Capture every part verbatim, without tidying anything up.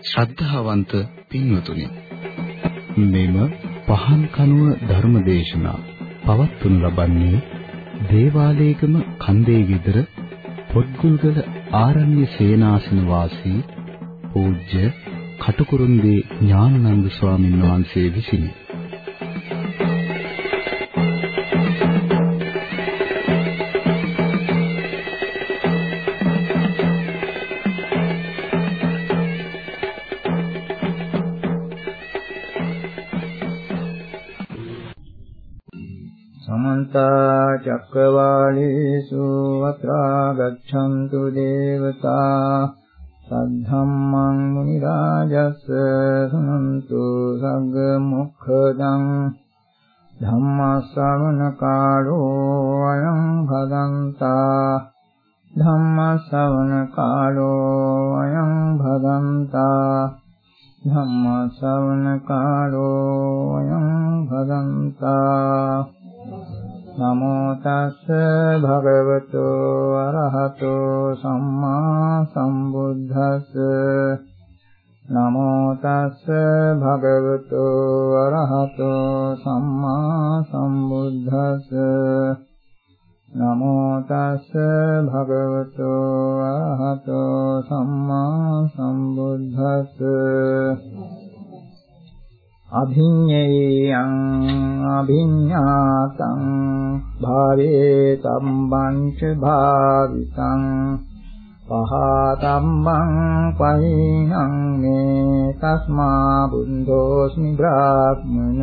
ශ්‍රද්ධාවන්ත පින්වතුනි, මෙම පහන් කනුව ධර්මදේශනා පවත්වනු ලබන්නේ දේවාලේගම කන්දේ ගෙදර පොත්ගුල්ගල ආරණ්‍ය සේනාසන වාසී පූජ්‍ය කටුකුරුන්දී ඥානানন্দ ස්වාමීන් වහන්සේ විසිනි. චක්කවාලේසු අත්‍රා ගච්ඡන්තු දේවතා සද්ධම්මං මුනි රාජස්ස සුනන්තු සග්ග මොක්ඛදං ධම්ම ශ්‍රවණ කාලෝ අයං භදන්තා ධම්ම ශ්‍රවණ කාලෝ අයං භදන්තා ධම්ම ශ්‍රවණ කාලෝ අයං භදන්තා. නමෝ තස්ස භගවතු අරහතෝ සම්මා සම්බුද්දස්ස නමෝ තස්ස භගවතු අරහතෝ සම්මා සම්බුද්දස්ස නමෝ තස්ස භගවතු අරහතෝ සම්මා සම්බුද්දස්ස. අභිඤ්ඤේයං අභිඤ්ඤාතං භාවේ තම්බංච භාවිතං පහතම්බං පහිනං මේ තස්මා බුද්ධෝස්මි බ්‍රාහ්මන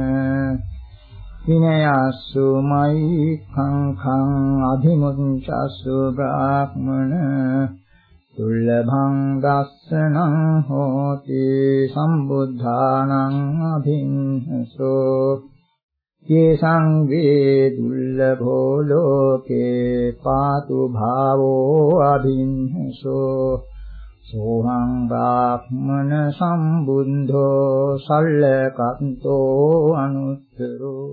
විනයස්සු මයි khං අධිමුංචස්සු බ්‍රාහ්මන දුල්ලභං දස්සනං හෝති සම්බුද්ධානං අභිඤ්ඤසෝ යේසං වේ දුල්ලභෝ ලෝකේ පාතු භාවෝ අභිඤ්ඤසෝ සෝහං බ්‍රාහ්මන සම්බුද්ධෝ සල්ලකන්තෝ අනුත්තරෝ.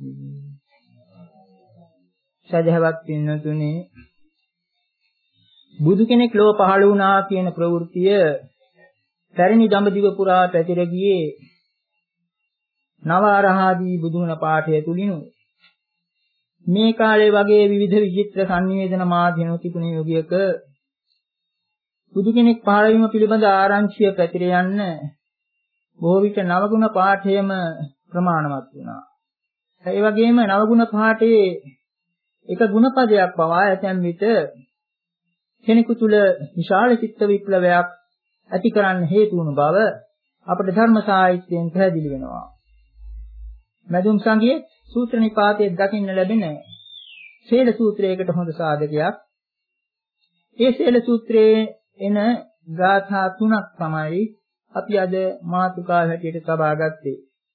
සදහවත් පින්නතුනි, බුදු කෙනෙක් ලෝ පහළ වුණා කියන ප්‍රවෘත්තිය පැරණි දඹදිව පුරා පැතිර ගියේ නව ආරහාදී බුදුන පාඨය තුලිනු. මේ කාලේ වගේ විවිධ විචිත්‍ර සංනිවේදන මාධ්‍යන තිබුණ යුගයක බුදු කෙනෙක් පහළ වීම පිළිබඳ ආරංචිය පැතිර යන්න බොහෝ විට නවගුණ පාඨයම ප්‍රමාණවත් වුණා. ඒ වගේම නවගුණ පාඨයේ එක ගුණපදයක් පවා ඇතැම් විට කෙනෙකු තුල විශාල චිත්ත විප්ලවයක් ඇති කරන්න හේතු වුණු බව අපට ධර්ම සාහිත්‍යයෙන් පැහැදිලි වෙනවා. මදුම් සංගයේ සූත්‍ර නිපාතයේ දකින්න ලැබෙන සීල සූත්‍රයකට හොඳ සාධකයක්. ඒ සීල සූත්‍රයේ එන ගාථා තුනක් තමයි අපි අද මාතෘකාව හැටියට තබා ගත්තේ.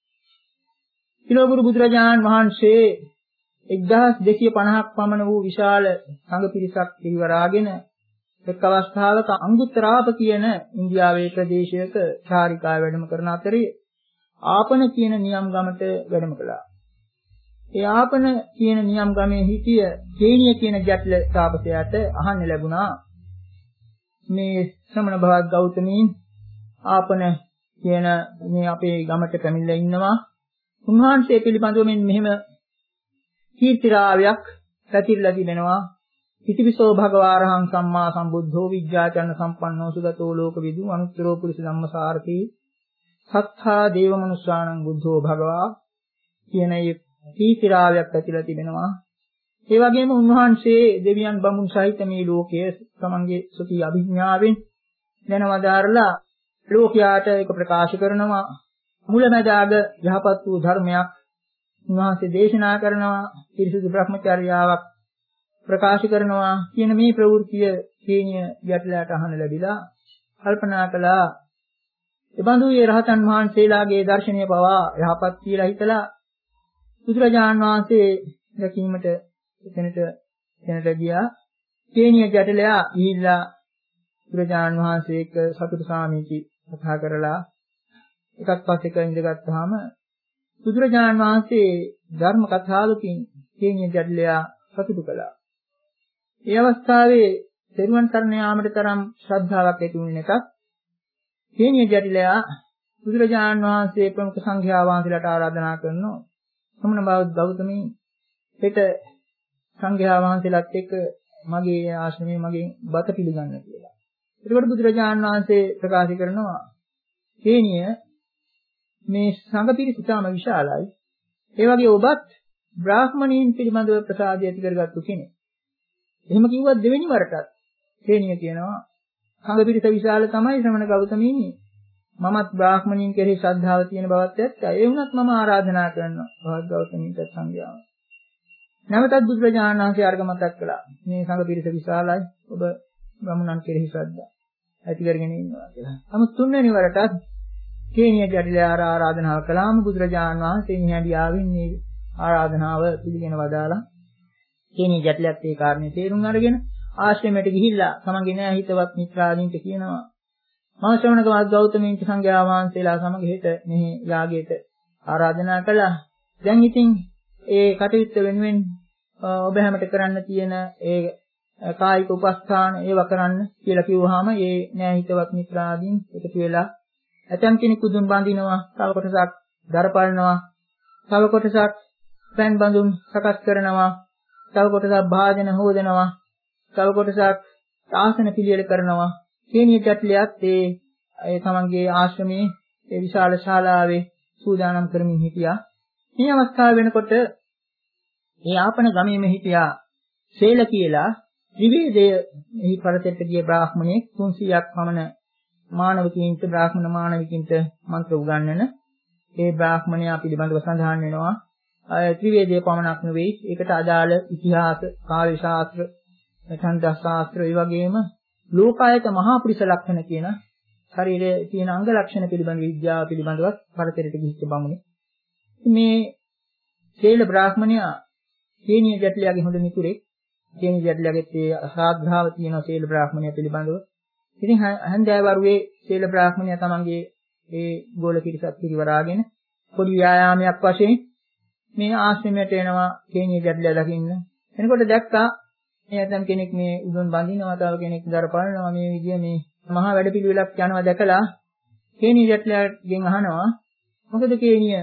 කිලෝගුරු බුදුරජාණන් වහන්සේ එක්දහස් දෙසිය පනහක් පමණ වූ විශාල සංඝ පිරිසක් පිරිවරාගෙන එක් අවස්ථාවක අංගුත්තරාප කියන ඉන්දියාවේ ප්‍රදේශයක චාරිකාව වැඩම කරන අතරේ ආපන කියන නියම් ගමට වැඩම කළා. ඒ ආපන කියන නියම් ගමේ හිටිය හේනිය කියන ජටල තාපසයාට අහන්න ලැබුණා මේ ශ්‍රමණ භවත් ගෞතමීන් ආපන කියන මේ අපේ ගමට පැමිණලා ඉන්නවා. උන්වහන්සේ පිළිබඳව මෙහෙම කීර්තිරාවයක් පැතිරලා තිබෙනවා. ඉතිවිසෝ භගවාරහං සම්මා සම්බුද්ධෝ විජ්ජාචරණ සම්පන්නෝ සුගතෝ ලෝකවිදු අනුත්තරෝ පුරිස ධම්මසාරති සත්තා දේව මනුස්සාණං බුද්ධෝ භගවා කියන මේ කීර්තිරාවයක් පැතිරලා තිබෙනවා. ඒ වගේම උන්වහන්සේ දෙවියන් බඹුන් සහිත මේ ලෝකයේ තමන්ගේ සුඛී අභිඥාවෙන් දැනවදාරලා ලෝකයාට ඒක ප්‍රකාශ කරනවා. මුලැමැදාග යහපත් වූ ධර්මයක් උන්වහන්සේ දේශනා කරනවා. පිරිසුදු බ්‍රහ්මචර්යාවක් ප්‍රකාශ කරනවා කියන මේ ප්‍රවෘත්තිය හේනිය යටලයට අහන්න ලැබිලා කල්පනා කළා. එබඳු ඒ රහතන් වහන්සේලාගේ දර්ශනීය පවා යහපත් කියලා හිතලා බුදුරජාණන් වහන්සේ දැකීමට එතනට එතනට ගියා. හේනිය යටලයා ගිහිල්ලා බුදුරජාණන් වහන්සේ එක්ක සතුටු සාමීචි කතා කරලා එකක් පස්සෙක ඉඳගත්තාම බුදුරජාණන් වහන්සේ ධර්ම කතාවකින් හේනිය යටලයා සතුටු කළා. ඒ අවස්ථාවේ තෙරුවන් සරණ යාමට තරම් ශ්‍රද්ධාවක් ඇති වුණ එකක්. කේනිය ජටිලයා බුදුරජාණන් වහන්සේ ප්‍රමුඛ සංඝයා වහන්සේලාට ආරාධනා කරනවා සමන බෞද්ධ ගෞතමී හෙට සංඝයා වහන්සේලාත් එක්ක මගේ ආශ්‍රමයේ මගේ බත පිළිගන්න කියලා. එතකොට බුදුරජාණන් වහන්සේ ප්‍රකාශ කරනවා කේනිය මේ සංඝ පිරිස ඉතාම විශාලයි. ඒ වගේ ඔබත් බ්‍රාහ්මණීන් පිළිබඳව ප්‍රසාදය ඇති කරගත්තු කෙනෙක්. එහෙම කිව්වත් දෙවෙනි වරටත් කේනිය කියනවා සංඝ පිරිස විශාල තමයි ශ්‍රමණ ගෞතමීනි. මමත් බ්‍රාහ්මණීන් කෙරෙහි ශ්‍රද්ධාව තියෙන බවත් ඇත්තා. ඒ වුණත් මම ආරාධනා කරනවා භවත් ගෞතමීන්ට සංඝයාව. නැවතත් බුදුරජාණන් වහන්සේ අර්ග මතක් කළා. මේ සංඝ පිරිස විශාලයි. ඔබ බ්‍රාහ්මණන් කෙරෙහි ශ්‍රද්ධාව ඇති කරගෙන ඉන්නවා කියලා. නමුත් තුන්වෙනි වරටත් කේනිය ජටිලයාර ආරාධනාව කළාම බුදුරජාණන් වහන්සේ නිහඬියාවින් මේ ආරාධනාව පිළිගෙන වදාලා කේනිය ජටිලයාත් ඒ කාරණේ තේරුම් අරගෙන ආශ්‍රමයට ගිහිල්ලා තමන්ගේ නෑ හිතවත් මිත්‍රාදීන්ට කියනවා මම ශ්‍රමණක ගෞතමීන් සංඝයා වහන්සේලා සමග හෙට මෙහි යාගයට ආරාධනා කළා. දැන් ඉතින් ඒ කටයුත්ත වෙනුවෙන් ඔබ හැමට කරන්න තියෙන ඒ කායික උපස්ථාන ඒව කරන්න කියලා කිව්වහම ඒ නෑ හිතවත් මිත්‍රාදීන් එකතු වෙලා ඇතම් කෙනෙක් උදුන් බඳිනවා, තව කොටසක් දර පලනවා, තව කොටසක් පෑන් බඳුන් සකස් කරනවා, තව කොටසක් භාජන හොදනවා, තව කොටසක් ආසන පිළියෙල කරනවා. කේනිය ජටිලයාත් ඒ ඒ තමන්ගේ ආශ්‍රමයේ ඒ විශාල ශාලාවේ සූදානම් කරමින් හිටියා. මේ අවස්ථාව වෙනකොට ඒ ආපන ගමේම හිටියා සේල කියලා ත්‍රිවේදය එහි පරතරට ගිය බ්‍රාහ්මණයෙක් තුන්සීයක් පමණ මානවකීන්ට බ්‍රාහ්මණ මානවිකින්ට මන්ත්‍ර උගන්වන ඒ බ්‍රාහ්මණයා පිළිබඳව සඳහන් වෙනවා. ත්‍රිවේදයේ පමණක් නෙවෙයි ඒකට අදාළ ඉතිහාස, කාව්‍ය ශාස්ත්‍ර, ඡන්දස් ශාස්ත්‍ර ඒ වගේම ලෝකායත මහා පුරිස ලක්ෂණ කියන ශරීරයේ තියෙන අංග ලක්ෂණ පිළිබඳ විද්‍යාව පිළිබඳව පරතරයට ගිහිච්ච බමුණේ. මේ සේල බ්‍රාහ්මණයා කේනිය ජටිලයාගේ හොඳ මිතුරෙක්. කේනිය ජටිලයාගේ ඒ ශ්‍රාද්ධාව තියෙන සේල බ්‍රාහ්මණයා පිළිබඳව. ඉතින් හන්දෑවරුවේ සේල බ්‍රාහ්මණයා තමන්ගේ ඒ ගෝල පිරිසත් පිරිවරාගෙන පොඩි ව්‍යායාමයක් වශයෙන් මේ ආශ්‍රමයට එනවා කේනිය ජටිලයා දකින්න. එනකොට දැක්කා මේ ඇතම් කෙනෙක් මේ උදුන් බඳිනවා, තව කෙනෙක් දර පලනවා, මේ විදිය මේ මහා වැඩපිළිවෙලක් යනවා දැකලා කේනිය ජටිලයාගෙන් අහනවා මොකද කේනිය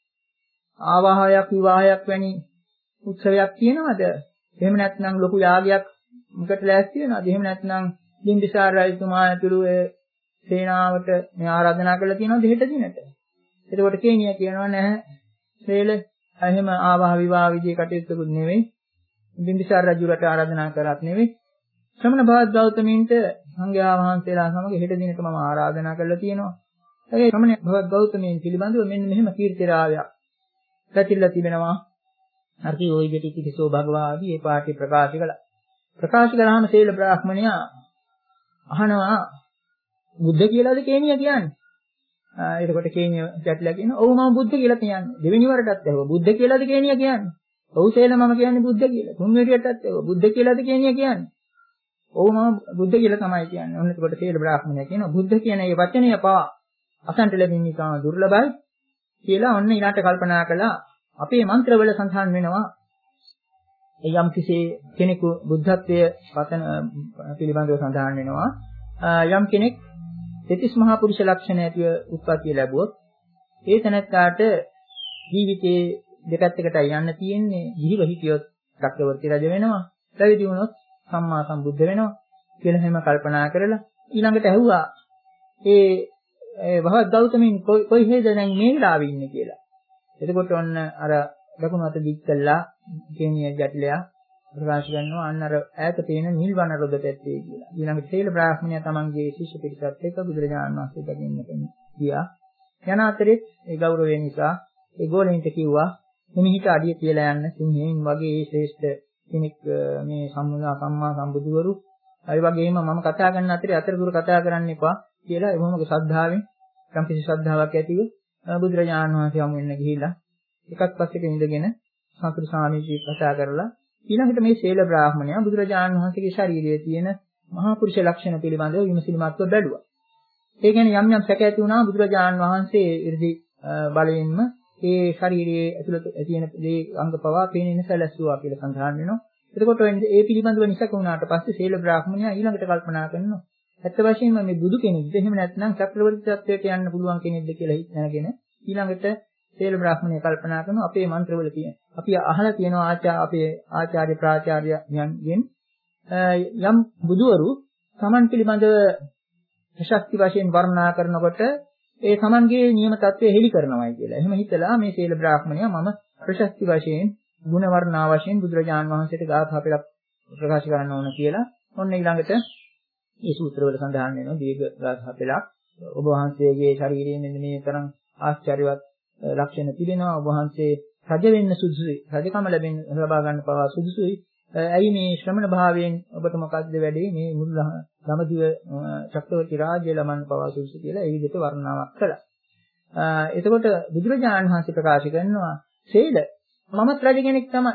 ආවාහයක් විවාහයක් වැනි උත්සවයක් තියෙනවද? එහෙම නැත්නම් ලොකු යාගයක් මොකට ලෑස්ති වෙනවද? එහෙම නැත්නම් බිම්බිසාර රජතුමා ඇතුළු ඒ සේනාවට මේ ආරාධනා කරලා තියෙනවද හෙට දිනට? එතකොට කේනිය කියනවා නැහැ. සේල එහෙම ආවාහ විවාහ විදිහේ කටයුත්තකුත් නෙවෙයි. බිම්බිසාර රජුට ආරාධනා කරත් නෙවෙයි. ශ්‍රමණ භවත් ගෞතමීන්ට සංඝයා වහන්සේලා සමග හෙට දිනට මම ආරාධනා කරලා තියෙනවා. ඒ ශ්‍රමණ භවත් ගෞතමීන් පිළිබඳව මෙන්න මෙහෙම කීර්තිරාවයක් පැතිරලා තිබෙනවා. අර්ථි ඔයිජටි කිසෝ භගවාදී මේ පාඨය ප්‍රකාශ කළා. ප්‍රකාශ කළාම සේල බ්‍රාහ්මණයා අහනවා බුද්ධ කියලාද කේනිය කියන්නේ? එතකොට කේනිය ජටිලයා කියනවා ඔව් මම බුද්ධ කියලා කියන්නේ. දෙවෙනි වරටත් ඇහුවා බුද්ධ කියලාද කේනිය කියන්නේ? ඔව් සේල මම කියන්නේ බුද්ධ කියලා. තුන්වෙනි වරටත් ඇහුවා බුද්ධ කියලාද කේනිය කියන්නේ? ඔව් මම බුද්ධ කියලා තමයි කියන්නේ. ඔන්න එතකොට සේල බ්‍රාහ්මණයා කියනවා බුද්ධ කියන මේ වචනය පවා අසන්ට ලැබෙන්නේ ඉතාම දුර්ලභයි කියලා ඔන්න ඊළාට කල්පනා කළා. අපේ මන්ත්‍රවල සඳහන් වෙනවා යම් කිසි කෙනෙකු බුද්ධත්වයේ වචන පිළිබඳව සඳහන් වෙනවා යම් කෙනෙක් දෙතිස් මහා පුරුෂ ලක්ෂණ ඇතිව උත්පත්ති ලැබුවොත් ඒ තැනැත්තාට ජීවිතයේ දෙපැත්තකටයි යන්න තියෙන්නේ. ජීව හිතියොත් චක්‍රවර්ති රජ වෙනවා, පැවිදි වුණොත් සම්මා සම්බුද්ධ වෙනවා කියලා හැම කල්පනා කරලා ඊළඟට ඇහුවා ඒ භවත් ගෞතමීන් කොයි හේද දැන් මේ වෙලාවේ ඉන්නේ කියලා. එතකොට ඔන්න අර දකුණු අත දික් කළා කේනිය ජටිලයා ප්‍රකාශ කරනවා අන්න අර ඈත පේන නිල්වන රොද පැත්තේ කියලා. ඊළඟට සේල බ්‍රාහ්මණයා තමන්ගේ ශිෂ්‍ය පිරිසත් එක්ක බුදුරජාණන් වහන්සේ දකින්න ගියා. යන අතරේ ඒ ගෞරවය නිසා ඒ ගෝලෙන්ට කිව්වා මෙහිට අඩිය තියලා යන්න සිංහෙන් වගේ මේ ශ්‍රේෂ්ඨ කෙනෙක් මේ සම්මුලා සම්මා සම්බුදුවරු ඒ වගේම මම කතා කරන අතරේ අතරතුර කතා කරන්න එපා කියලා ඒ මොහොමක ශ්‍රද්ධාවෙන් සම්පිසි ශ්‍රද්ධාවක් ඇතිව බුදුරජාණන් වහන්සේ යමු වෙන්න ගිහිලා එකක් පස්සෙක ඉඳගෙන සතුරු සාමීචී කතා කරලා ඊළඟට මේ ශේල බ්‍රාහ්මණයා බුදුරජාණන් වහන්සේගේ ශරීරයේ තියෙන මහා පුරුෂ ලක්ෂණ පිළිබඳව විමසිලිමත්ව බැලුවා. ඒ කියන්නේ යම් යම් සැක ඇති වුණා බුදුරජාණන් වහන්සේ 이르දි බලයෙන්ම ඒ ශරීරයේ ඇතුළත තියෙන දේ අංග පවා පේනෙන සැලැස්සුවා කියලා සඳහන් වෙනවා. එතකොට ඒ පිළිබඳව නිසක වුණාට පස්සේ ශේල බ්‍රාහ්මණයා ඊළඟට කල්පනා කරනවා ඇත්ත වශයෙන්ම මේ බුදු කෙනෙක්ද එහෙම නැත්නම් චක්‍රවර්ති තත්වයට යන්න පුළුවන් කෙනෙක්ද කියලා හිතනගෙන ඊළඟට සේල බ්‍රාහ්මණය කල්පනා කරන අපේ මන්ත්‍රවල තියෙන අපි අහලා තියෙනවා ආචාර්ය අපේ ආචාර්ය ප්‍රාචාර්යයන්ගෙන් යම් බුදුවරු Taman පිළිබඳව ප්‍රශස්ති වශයෙන් වර්ණනා කරනකොට ඒ Tamanගේ නියම தત્ත්වය හෙළි කරනවායි කියලා. එහෙම හිතලා මේ සීල බ්‍රාහ්මණයා මම ප්‍රශස්ති වශයෙන් ගුණ වර්ණනා වශයෙන් බුදුරජාන් වහන්සේට ගාථා පෙළක් ප්‍රකාශ කරන්න ඕන කියලා. ඔන්න ඊළඟට මේ සූත්‍රවල සඳහන් වෙනවා දීර්ඝ ගාථා පෙළක්. ඔබ වහන්සේගේ ශරීරයෙන් මෙන්න මේ තරම් ආශ්චර්යවත් ලක්ෂණ තිබෙනවා. ඔබ වහන්සේ රජ වෙන්න සුදුසුයි. රජකම ලැබෙන්න ලබා ගන්න පවා සුදුසුයි. ඇයි මේ ශ්‍රමණ භාවයෙන් ඔබට මොකක්ද වැඩේ මේ මුළු දඹදිව චක්‍රවර්ති රාජ්‍ය ලබන්න පවා සුදුසු කියලා ඒ විදිහට වර්ණනාවක් කළා. එතකොට බුදුරජාණන් වහන්සේ ප්‍රකාශ කරනවා සීල මමත් රජ කෙනෙක් තමයි.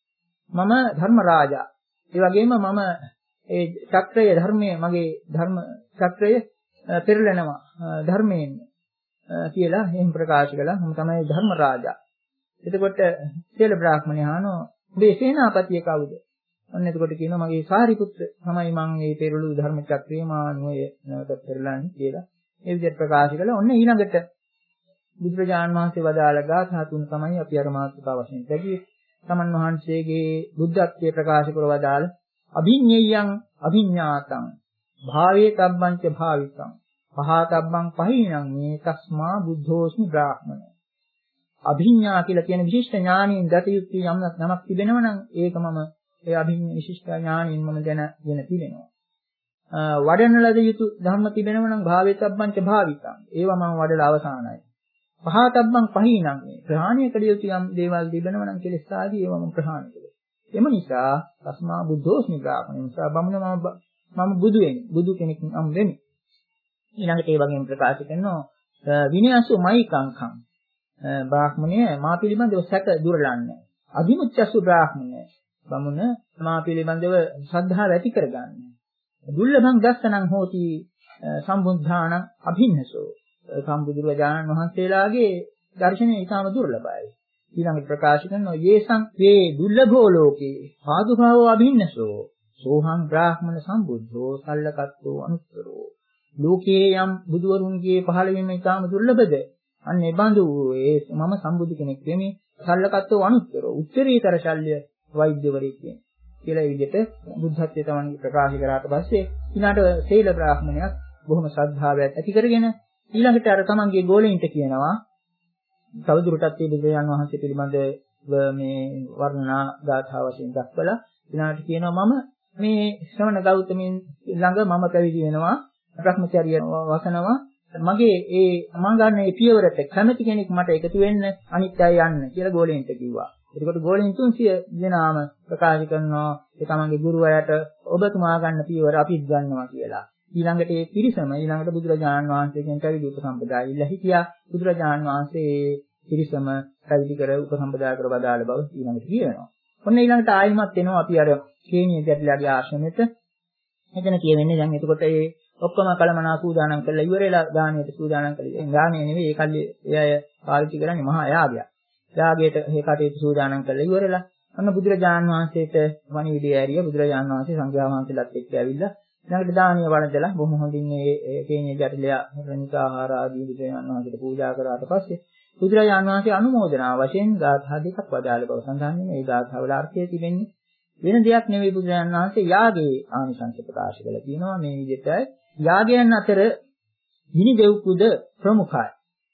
මම ධර්ම රාජා. ඒ වගේම මම ඒ චක්‍රයේ ධර්මයේ මගේ ධර්ම චක්‍රය පෙරලෙනවා ධර්මයෙන් කියලා එහෙම ප්‍රකාශ කළා. මම තමයි ධර්ම රාජා. එතකොට සීල බ්‍රාහ්මණය අහනවා මේ සේනාපතිය කවුද? ඔන්න එතකොට කියනවා මගේ සාරිපුත්‍ර තමයි මම මේ පෙරළු ධර්ම චක්‍රයේ මානුවය නැවත පෙරලන්නේ කියලා. ඒ විදිහට ප්‍රකාශ කළා. ඔන්න ඊළඟට බුදුරජාණන් වහන්සේ වදාළ ගාථා තුන තමයි අපි අර මාතෘකාව වශයෙන් දැකියේ. තමන් වහන්සේගේ බුද්ධත්වයේ ප්‍රකාශ කර වදාළ අභිඤ්ඤයං අභිඤ්ඤාතං භාවේ තබ්බං ච භාවිතං පහතබ්බං පහිනං මේ තස්මා බුද්ධෝස්මි බ්‍රාහ්මණ. අභිඤ්ඤා කියලා කියන විශිෂ්ට ඥානයෙන් දත යුතු යම් නමක් තිබෙනවා නම් ඒක මම ඒ අභිඤ්ඤා විශිෂ්ට ඥානයෙන් මම දැනගෙන තිබෙනවා. වඩන ලද යුතු ධර්ම තිබෙනවා නම් භාවේතබ්බං ච භාවිතං. ඒවා මම වඩලා අවසానයි. පහතබ්බං පහිනං මේ ප්‍රහාණය කළ යුතු යම් දේවල් තිබෙනවා නම් කෙලෙස් ආදී ඒවා මම ප්‍රහාණය කළා. එම නිසා තස්මා බුද්ධෝස්මි බ්‍රාහ්මණ. නිසා බමුණ මම මම බුදු වෙන්නේ. බුදු කෙනෙක් නම් වෙමි. ඊළඟට ඒ වගේම ප්‍රකාශ කරනවා විනයසු මයිකංකං බ්‍රාහ්මණය මා පිළිබඳව සැක දුරලන්නේ. අධිමුච්ඡසු බ්‍රාහ්මණය බමුණ මා පිළිබඳව ශ්‍රද්ධාව ඇති කරගන්නේ. දුර්ලභං දස්සනං හෝති සම්බුද්ධාණං අභින්නසෝ. සම්බුදුරජාණන් වහන්සේලාගේ දර්ශනය ඉතාම දුර්ලභයි. ඊළඟට ප්‍රකාශ කරනවා යේසං වේ දුර්ලභෝ ලෝකේ පාදුභාවෝ අභින්නසෝ සෝහං බ්‍රාහ්මණ සම්බුද්ධෝ සල්ලකත්තෝ අනුත්තරෝ. ලෝකේ යම් බුදුවරුන්ගේ පහළ වීම ඉතාම දුර්ලභද? අන්න ඒ බඳු ඒ මම සම්බුදු කෙනෙක් වෙමි. සල්ලකත්තෝ අනුත්තරෝ උත්තරීතර ශල්‍ය වෛද්‍යවරයෙක් වෙමි කියලා ඒ විදිහට බුද්ධත්වයේ තමන්ගේ ප්‍රකාශ කරාට පස්සේ ඊළඟට සීල බ්‍රාහ්මණයක් බොහොම ශ්‍රද්ධාවක් ඇති කරගෙන ඊළඟට අර තමන්ගේ ගෝලෙන්ට කියනවා තවදුරටත් මේ බුදුරජාණන් වහන්සේ පිළිබඳව මේ වර්ණනා ගාථා වශයෙන් දක්වලා ඊළඟට කියනවා මම මේ ශ්‍රවණ ගෞතමයන් ළඟ මම පැවිදි වෙනවා භ්‍රමචර්ය වසනවා මගේ ඒ මම ගන්න මේ පියවරට කැමති කෙනෙක් මට එකතු වෙන්න අනිත් අය යන්න කියලා ගෝලෙන්ට කිව්වා. එතකොට ගෝලෙන් තුන්සිය දෙනාම ප්‍රකාශ කරනවා ඒ තමන්ගේ ගුරුවරයාට ඔබතුමා ගන්න පියවර අපිත් ගන්නවා කියලා. ඊළඟට ඒ පිරිසම ඊළඟට බුදුරජාණන් වහන්සේගෙන් පැවිදි උපසම්පදා ඉල්ලා හිටියා. බුදුරජාණන් වහන්සේ ඒ පිරිසම පැවිදි කර උපසම්පදා කර වදාළ බව ඊළඟට කියවෙනවා. ඔන්න ඊළඟට ආයිමත් එනවා අපි අර කේනිය ගැටලාගේ ආශ්‍රමෙට. මෙතන කියවෙන්නේ දැන් එතකොට ඒ ඔක්කොම කලමනා සූදානම් කරලා ඉවරලා දාණයට සූදානම් කළේ. දාණය නෙවෙයි ඒ කල්ලි ඒ අය පාවිච්චි කරන්නේ මහා යාගයක්. යාගයට මේ කටයුතු සූදානම් කරලා ඉවරලා අන්න බුදුරජාණන් වහන්සේට වණිවිඩය ඇරිය. බුදුරජාණන් වහන්සේ සංඝයා වහන්සේලාත් එක්ක ඇවිල්ලා ඊළඟට දාණය වළඳලා බොහොම හොඳින් මේ කේනිය ගැටලයා රණික ආහාර ආදී බුදුරජාණන් වහන්සේට පූජා කරාට පස්සේ බුදුරජාණන් වහන්සේ අනුමෝදනා වශයෙන් ගාථා දෙකක් වදාළ බව සඳහන් වෙනවා. මේ ගාථාවල අර්ථය තිබෙන්නේ වෙන දෙයක් නෙවෙයි බුදුරජාණන් වහන්සේ යාගයේ ආනිසංස ප්‍රකාශ කරලා තියෙනවා. මේ විදිහට යාගයන් අතර ගිනි දෙව්කුද ප්‍රමුඛයි.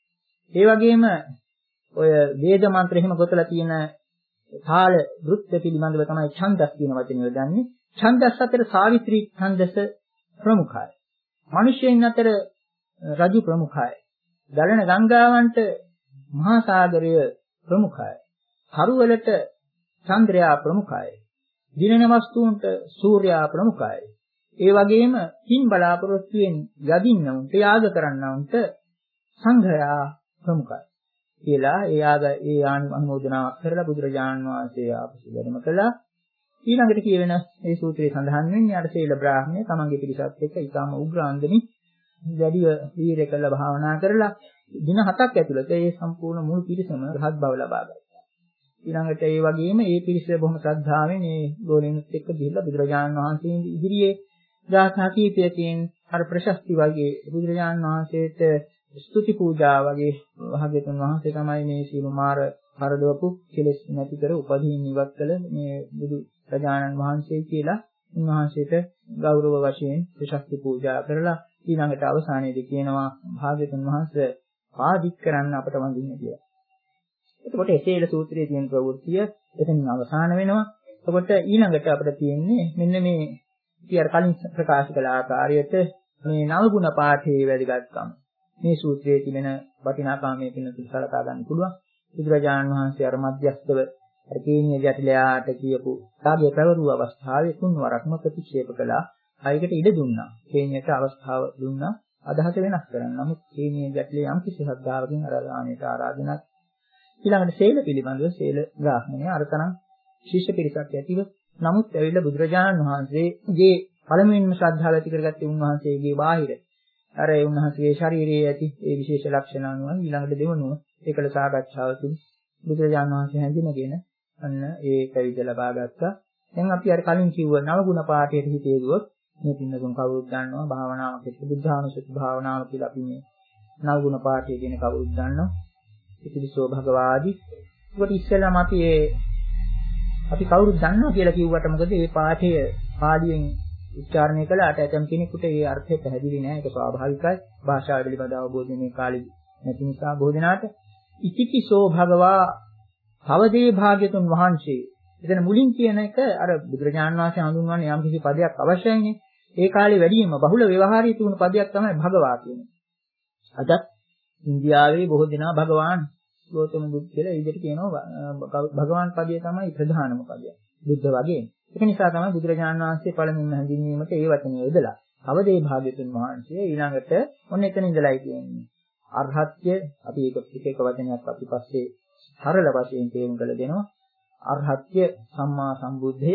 ඒ වගේම ඔය වේද මන්ත්‍ර එහෙම ගොතලා තියෙන තාල වෘත්ත පිළිබඳව තමයි ඡන්දස් කියන වචනේ යොදන්නේ. ඡන්දස් අතර සාවිත්‍රී ඡන්දස ප්‍රමුඛයි. මිනිසෙයින් අතර රජු ප්‍රමුඛයි. ගලන ගංගාවන්ට මහා සාගරය ප්‍රමුඛයි. හරුවලට චන්ද්‍රයා ප්‍රමුඛයි. දිනන වස්තුන්ට සූර්යයා ප්‍රමුඛයි. ඒ වගේම කින් බලාපොරොත්තුෙන් යදින්නවුන්ට යාග කරන්නවුන්ට සංඝයා ප්‍රමුඛයි කියලා ඒ යාග ඒ අනුමෝදනාවක් කරලා බුදුරජාණන් වහන්සේ ආපසු වැඩම කළා. ඊළඟට කියවෙන මේ සූත්‍රයේ සඳහන් වෙන්නේ අර සීල බ්‍රාහ්මණය තමන්ගේ පිරිසත් එක්ක ඊටම උග්‍රාන්දමි වැඩිව වීරය කළා භාවනා කරලා දින හතක් ඇතුළත ඒ සම්පූර්ණ මුළු පිරිසම රහත් බව ලබා ගත්තා. ඊළඟට ඒ වගේම ඒ පිරිස බොහොම ශ්‍රද්ධාවෙන් මේ ගෝලෙනුත් එක්ක ගිහිල්ලා බුදුරජාණන් වහන්සේ ඉදිරියේ ගාථා කීපයකින් අර ප්‍රශස්ති වගේ බුදුරජාණන් වහන්සේට ස්තුති පූජා වගේ භාග්‍යතුන් වහන්සේ තමයි මේ සීල මාර හරදවපු කෙලෙස් නැති කර උපදීන් ඉවත් කළ මේ බුදු රජාණන් වහන්සේ කියලා උන්වහන්සේට ගෞරව වශයෙන් ප්‍රශස්ති පූජා කරලා ඊළඟට අවසානයේදී කියනවා භාග්‍යතුන් වහන්සේ පාදික් කරන්න අපට වඳින්න කියලා. එතකොට එසේල සූත්‍රයේ තියෙන ප්‍රවෘත්තිය එතනින් අවසාන වෙනවා. එතකොට ඊළඟට අපිට තියෙන්නේ මෙන්න මේ ඉතින් කලින් ප්‍රකාශ කළ ආකාරයට මේ නවගුණ පාඨයේ වැදගත්කම. මේ සූත්‍රයේ තිබෙන වටිනාකමේ පින සලකා ගන්න පුළුවන්. බුදුරජාණන් වහන්සේ අර මධ්‍යස්ථව කේනිය ගැටලයාට කියපු කාගේ පැවරුව අවස්ථාවේ තුන් වරක්ම ප්‍රතික්ෂේප කළා. ආයකට ඉඩ දුන්නා. කේනියට අවස්ථාව දුන්නා. අදහස වෙනස් කරන්න. නමුත් කේනිය ගැටලේ යම් කිසි ශ්‍රද්ධාවකින් අරාණයට ආරාධනා ඊළඟට සීල පිළිබඳව සීල ග්‍රාහණය අරතරන් ශිෂ්‍ය පිරිසක් ඇතිව නමුත් ඇවිල්ලා බුදුරජාණන් වහන්සේගේ පළමුවෙන්ම ශ්‍රද්ධාව ඇති කරගත්තේ උන්වහන්සේගේ බාහිර අර ඒ උන්වහන්සේගේ ශරීරයේ ඇති ඒ විශේෂ ලක්ෂණ අනුව ඊළඟට දෙවනුව ඒකල සාකච්ඡාව තුළ බුදුරජාණන් වහන්සේ හැඳිනගෙන අන්න ඒ පැවිදි ලබා ගත්තා. දැන් අපි අර කලින් කිව්ව නවගුණ පාඨයට හිතේදුවොත් මේ පින්නතුන් කවුරුත් දන්නවා භාවනාවක් එක්ක බුද්ධානුස්සති භාවනාව කියලා අපි මේ නවගුණ පාඨය කියන කවුරුත් දන්නවා. ඉතිවිසෝ භගවාදී. ඒකට ඉස්සෙල්ලාම අපි ඒ අපි කවුරුත් දන්නවා කියලා කිව්වට මොකද මේ පාඨය පාලියෙන් උච්චාරණය කළාට ඇතම් කෙනෙකුට ඒ අර්ථය පැහැදිලි නෑ. ඒක ස්වාභාවිකයි. භාෂාව පිළිබඳ අවබෝධය මේ කාලේ නැති නිසා බොහෝ දෙනාට ඉතිවිසෝ භගවා භවදේ භාග්‍යතුන් වහන්සේ. එතන මුලින් කියන එක අර බුදුරජාණන් වහන්සේ හඳුන්වන්නේ යම් කිසි පදයක් අවශ්‍යයිනේ. ඒ කාලේ වැඩිම බහුල ව්‍යවහාරී තිබුණු පදයක් තමයි භගවා කියන්නේ. අදත් ඉන්දියාවේ බොහෝ දෙනා භගවාන් ගෞතම බුදු කියලා ඒ විදිහට කියනවා භගවාන් පදය තමයි ප්‍රධානම පදය. බුද්ධ වගේ. ඒක නිසා තමයි බුදුරජාණන් වහන්සේ පළමුවෙන් හඳුන්වීමට ඒ වචනේ යොදලා. අවදේ භාග්‍යතුන් වහන්සේ ඊළඟට ඔන්න එතන ඉඳලායි කියන්නේ. අරහත්ය අපි ඒක එක එක වචනයක් අපි පස්සේ සරල වශයෙන් තේරුම් කළ දෙනවා. අරහත්ය සම්මා සම්බුද්ධය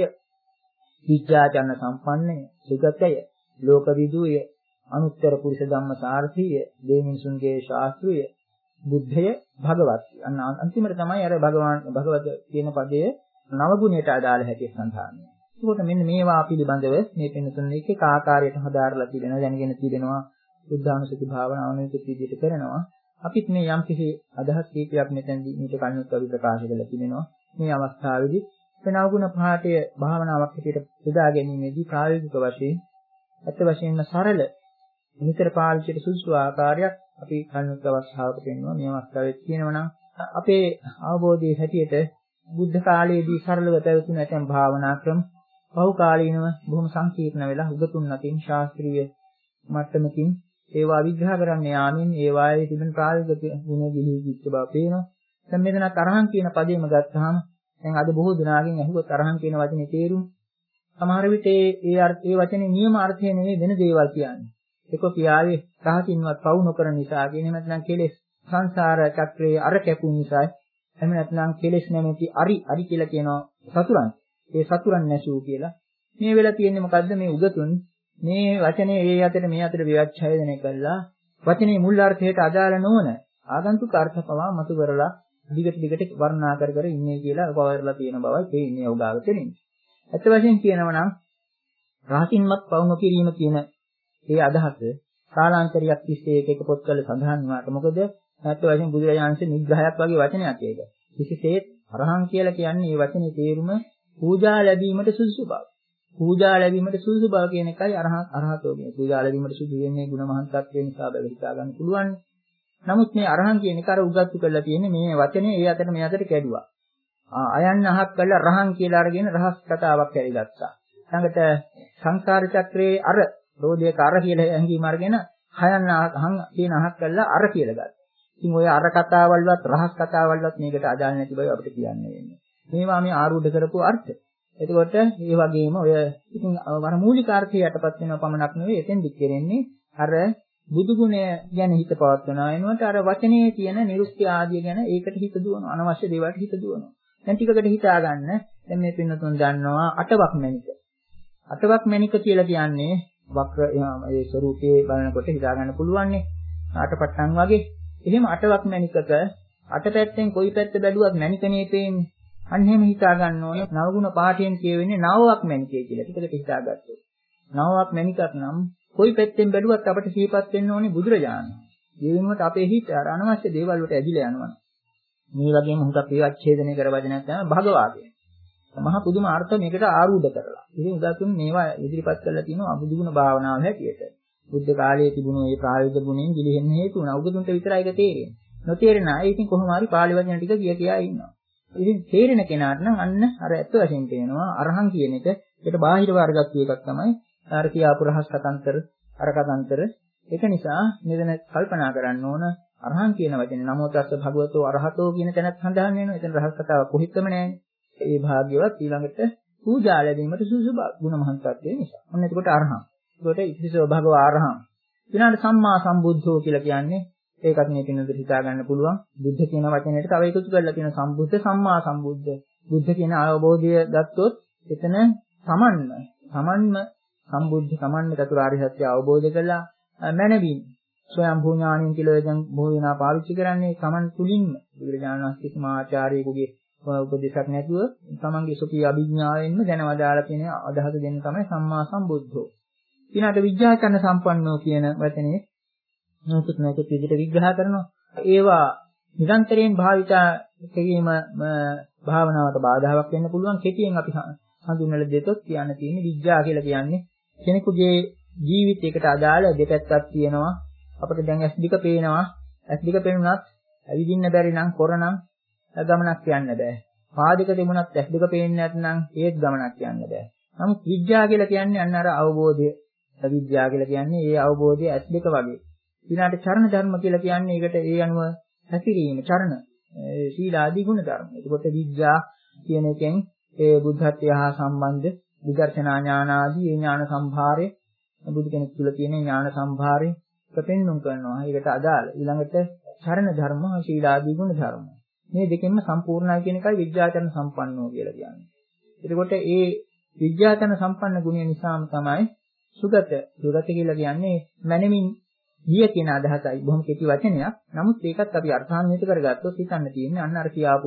විද්‍යාචරණ සම්පන්නය සුගතය ලෝකවිදූය අනුත්තර පුරුෂ ධම්ම සාර්ථීය දේමින්සුන්ගේ ශාස්ත්‍රය බුද්ධය භගවත්. අන්න අන්තිමට තමයි අර භගවාන් භගවත කියන පදයේ නව ගුණයට අදාළ හැටියට සඳහන් වෙන්නේ. ඒකට මෙන්න මේවා පිළිබඳව මේ පින්නතුන් එක එක ආකාරයට හදාarලා තිබෙනවා දැනගෙන තිබෙනවා බුද්ධානුස්සති භාවනාව නෙවෙයි විදිහට කරනවා. අපිත් මේ යම් කිසි අදහස් කීපයක් මෙතනදී මේක කණුත් අපි ප්‍රකාශ කරලා තිබෙනවා. මේ අවස්ථාවේදී නව ගුණ පාඨය භාවනාවක් හැටියට යොදා ගැනීමේදී ප්‍රායෝගික වශයෙන් අත් වශයෙන්ම සරල නිතර පාවිච්චිට සුදුසු ආකාරයක් අපි කණුත් අවස්ථාවක පෙන්වනවා. මේ අවස්ථාවේ කියනවා නම් අපේ අවබෝධයේ හැටියට බුද්ධ කාලයේදී සරලව පැවතුණු ඇතැම් භාවනා ක්‍රම බහු කාලීනව බොහොම සංකීර්ණ වෙලා උගතුන් අතින් ශාස්ත්‍රීය මට්ටමකින් ඒවා විග්‍රහ කරන්න යාමින් ඒවායේ තිබෙන ප්‍රායෝගික ගුණ දිලිහිච්ච බව පේනවා. දැන් මෙතන තරහන් කියන පදේම ගත්තාම දැන් අද බොහෝ දෙනාගෙන් අහුව තරහන් කියන වචනේ තේරුම සමහර විට ඒ ඒ වචනේ නියම අර්ථය නෙවෙයි වෙන දේවල් කියන්නේ. ඒක කියාවේ රහසින්වත් පවු නොකරන නිසා කියන නැත්නම් කෙලෙස් සංසාර චක්‍රයේ අර කැපුණු නිසා එහෙම නැත්නම් කෙලෙස් නැමැති අරි අරි කියලා කියනවා සතුරන්. ඒ සතුරන් නැසූ කියලා. මේ වෙලා තියෙන්නේ මොකද්ද මේ උගතුන් මේ වචනේ ඒ අතර මේ අතර විවච්ඡේදනය කළා වචනේ මුල් අර්ථයට අදාළ නොවන ආගන්තුක අර්ථ පවා මතු කරලා දිගට දිගට වර්ණනා කර කර ඉන්නේ කියලා පවර්ලා තියෙන බවයි තේින්නේ යෝගාව තේින්නේ. ඇත්ත වශයෙන් කියනවා නම් රහසින්වත් පවු නොකිරීම කියන ඒ අදහස කාලාන්තරියක් තිස්සේ එක එක පොත්වල සඳහන් වුණාට මොකද ඇත්ත වශයෙන් බුදුරජාණන්සේ නිග්‍රහයක් වගේ වචනයක් ඒක. කිසිසේත් අරහං කියලා කියන්නේ මේ වචනේ තේරුම පූජා ලැබීමට සුදුසු බව. පූජා ලැබීමට සුදුසු බව කියන එකයි අරහත් අරහතෝ කියන්නේ. පූජා ලැබීමට සුදුසු වෙන්නේ ගුණ මහන්තත්වය නිසා බව හිතා ගන්න පුළුවන්. නමුත් මේ අරහං කියන එක අර උගත්තු කරලා තියෙන්නේ මේ වචනේ ඒ අතට මේ අතට කැඩුවා. ආ අයන්න අහක් කළා රහං කියලා අරගෙන රහස් කතාවක් කැරිගත්තා. ළඟට සංසාර චක්‍රයේ අර රෝධයක අර කියලා හැංගීම අරගෙන හයන්න අහන් කියන අහක් කළා අර කියලා ගත්තා. ඉතින් ඔය අර කතාවල්වත් රහස් කතාවල්වත් මේකට අදාළ නැති බව අපිට කියන්න වෙන්නේ. මේවා මේ ආරූඪ කරපු අර්ථ. එතකොට මේ වගේම ඔය ඉතින් වර මූලික අර්ථය යටපත් වෙනව පමණක් නෙවෙයි එතෙන්දි කියන්නේ අර බුදු ගුණය ගැන හිත පවත්වනවා වෙනුවට අර වචනේ තියෙන නිරුක්ති ආදිය ගැන ඒකට හිත දුවනවා අනවශ්‍ය දේවල්ට හිත දුවනවා. දැන් ටිකකට හිතා ගන්න දැන් මේ පින්නතුන් දන්නවා අටවක් මැනික. අටවක් මැනික කියලා කියන්නේ වක්‍ර ඒ ස්වරූපයේ බලනකොට හිතා ගන්න පුළුවන්නේ අටපට්ටම් වගේ. එහෙම අටවක් මැනිකක අටපැත්තෙන් කොයි පැත්ත බැලුවත් මැනිකනේ පේන්නේ. අන්න එහෙම හිතා ගන්න ඕනේ නවගුණ පාඨයෙන් කියවෙන්නේ නවවක් මැනිකේ කියලා. ටිකකට හිතාගත්තොත්. නවවක් මණිකක් නම් කොයි පැත්තෙන් බැලුවත් අපට සිහිපත් වෙන්න ඕනේ බුදුරජාණන්. ඒ වෙනුවට අපේ හිත අර අනවශ්‍ය දේවල් වලට ඇදිලා යනවා. මේ වගේම හුඟක් ඒවච්ඡේදනය කරවදිනක් තමයි භගවාගේ. මහා පුදුම අර්ථ මේකට ආරූඪ කරලා. ඉතින් උදාතුන් මේවා ඉදිරිපත් කරලා තියෙනවා අබුදුගුණ භාවනාව හැටියට. බුද්ධ කාලයේ තිබුණු මේ ප්‍රායෝගික ගුණෙන් ගිලිහෙන්න හේතු වුණා. උගතුන්ට විතරයි ඒක තේරෙන්නේ. නොතේරෙන අය ඉතින් කොහොම හරි පාළි වචන ටික කිය කියා ඉන්නවා. ඉතින් තේරෙන කෙනාට නම් අන්න අර ඇත්ත වශයෙන් පේනවා අරහං කියන එක ඒකට බාහිර වර්ගත්ව එකක් තමයි අර කියාපු රහස් කතන්තර අර කතන්තර. ඒක නිසා මෙතන කල්පනා කරන්න ඕන අරහං කියන වචනේ නමෝ තස්ස භගවතෝ අරහතෝ කියන තැනත් සඳහන් වෙනවා. එතන රහස් කතාව කොහෙත්ම නැහැ. ඒ භාග්‍යවත් ඊළඟට පූජා ලැබීමට සුසු ගුණ මහන්තත්වයේ නිසා. ඔන්න එතකොට අරහං. ඒකට ඉතිසෝ භගව අරහං. ඊළඟට සම්මා සම්බුද්ධෝ කියලා කියන්නේ ඒකත් මේ පින්නොත් හිතා ගන්න පුළුවන්. බුද්ධ කියන වචනයට තව එකතු කරලා තියෙන සම්බුද්ධ සම්මා සම්බුද්ධ. බුද්ධ කියන අවබෝධය ගත්තොත් එතන සමන්ම සමන්ම සම්බුද්ධ සමන්ම චතුරාර්ය සත්‍ය අවබෝධ කළා මනවින් ස්වයංභූ ඥානින් කියලා දැන් බොහෝ දෙනා පාවිච්චි කරන්නේ සමන් තුලින්ම බුදුරජාණන් වහන්සේගේ මාචාර්යෙකුගේ උපදේශයක් නැතුව තමන්ගේ සුඛී අභිඥාවෙන්ම දැනවදාලා කියන අදහස දෙන්න තමයි සම්මා සම්බුද්ධෝ. ඊළඟට විඥාචන සම්පන්නෝ කියන වචනේ නොකුත් නොකුත් විදිහට විග්‍රහ කරනවා. ඒවා නිරන්තරයෙන් භාවිතා කිරීම භාවනාවට බාධාවක් වෙන්න පුළුවන්. කෙටියෙන් අපි හඳුන්වලා දෙතොත් කියන්න තියෙන්නේ විඥා කියලා කියන්නේ කෙනෙකුගේ ජීවිතයකට අදාළ දෙපැත්තක් තියෙනවා. අපිට දැන් ඇස් දෙක පේනවා. ඇස් දෙක පේනුනත් ඇවිදින්න බැරි නම් කොරනම් ගමනක් යන්න බෑ. පාදික තිබුණත් ඇස් දෙක පේන්නේ නැත්නම් ඒත් ගමනක් යන්න බෑ. නමුත් විඥා කියලා කියන්නේ අන්න අර අවබෝධය. විඥා කියලා කියන්නේ ඒ අවබෝධය ඇස් දෙක වගේ. ඊළාට චරණ ධර්ම කියලා කියන්නේ ඒකට ඒ අනුව හැසිරීම චරණ ශීලාදී ගුණ ධර්ම. ඒකට විඥා කියන එකෙන් ඒ බුද්ධත්වය හා සම්බන්ධ විදර්ශනා ඥාන ආදී ඒ ඥාන සම්භාරය බුදු කෙනෙක් තුළ තියෙන ඥාන සම්භාරය ප්‍රපෙන්නුම් කරනවා. ඒකට අදාළ ඊළඟට චරණ ධර්ම ශීලාදී ගුණ ධර්ම. මේ දෙකෙන්ම සම්පූර්ණයි කියන එකයි විඥාචරණ සම්පන්නෝ කියලා කියන්නේ. එතකොට ඒ විඥාචරණ සම්පන්න ගුණය නිසාම තමයි සුගත සුගත කියලා කියන්නේ මනමින් ගිය කියන අදහසයි. බොහොම කෙටි වචනයක්. නමුත් ඒකත් අපි අර්ථාන්විත කරගත්තොත් හිතන්න තියෙන්නේ අන්න අර කියාපු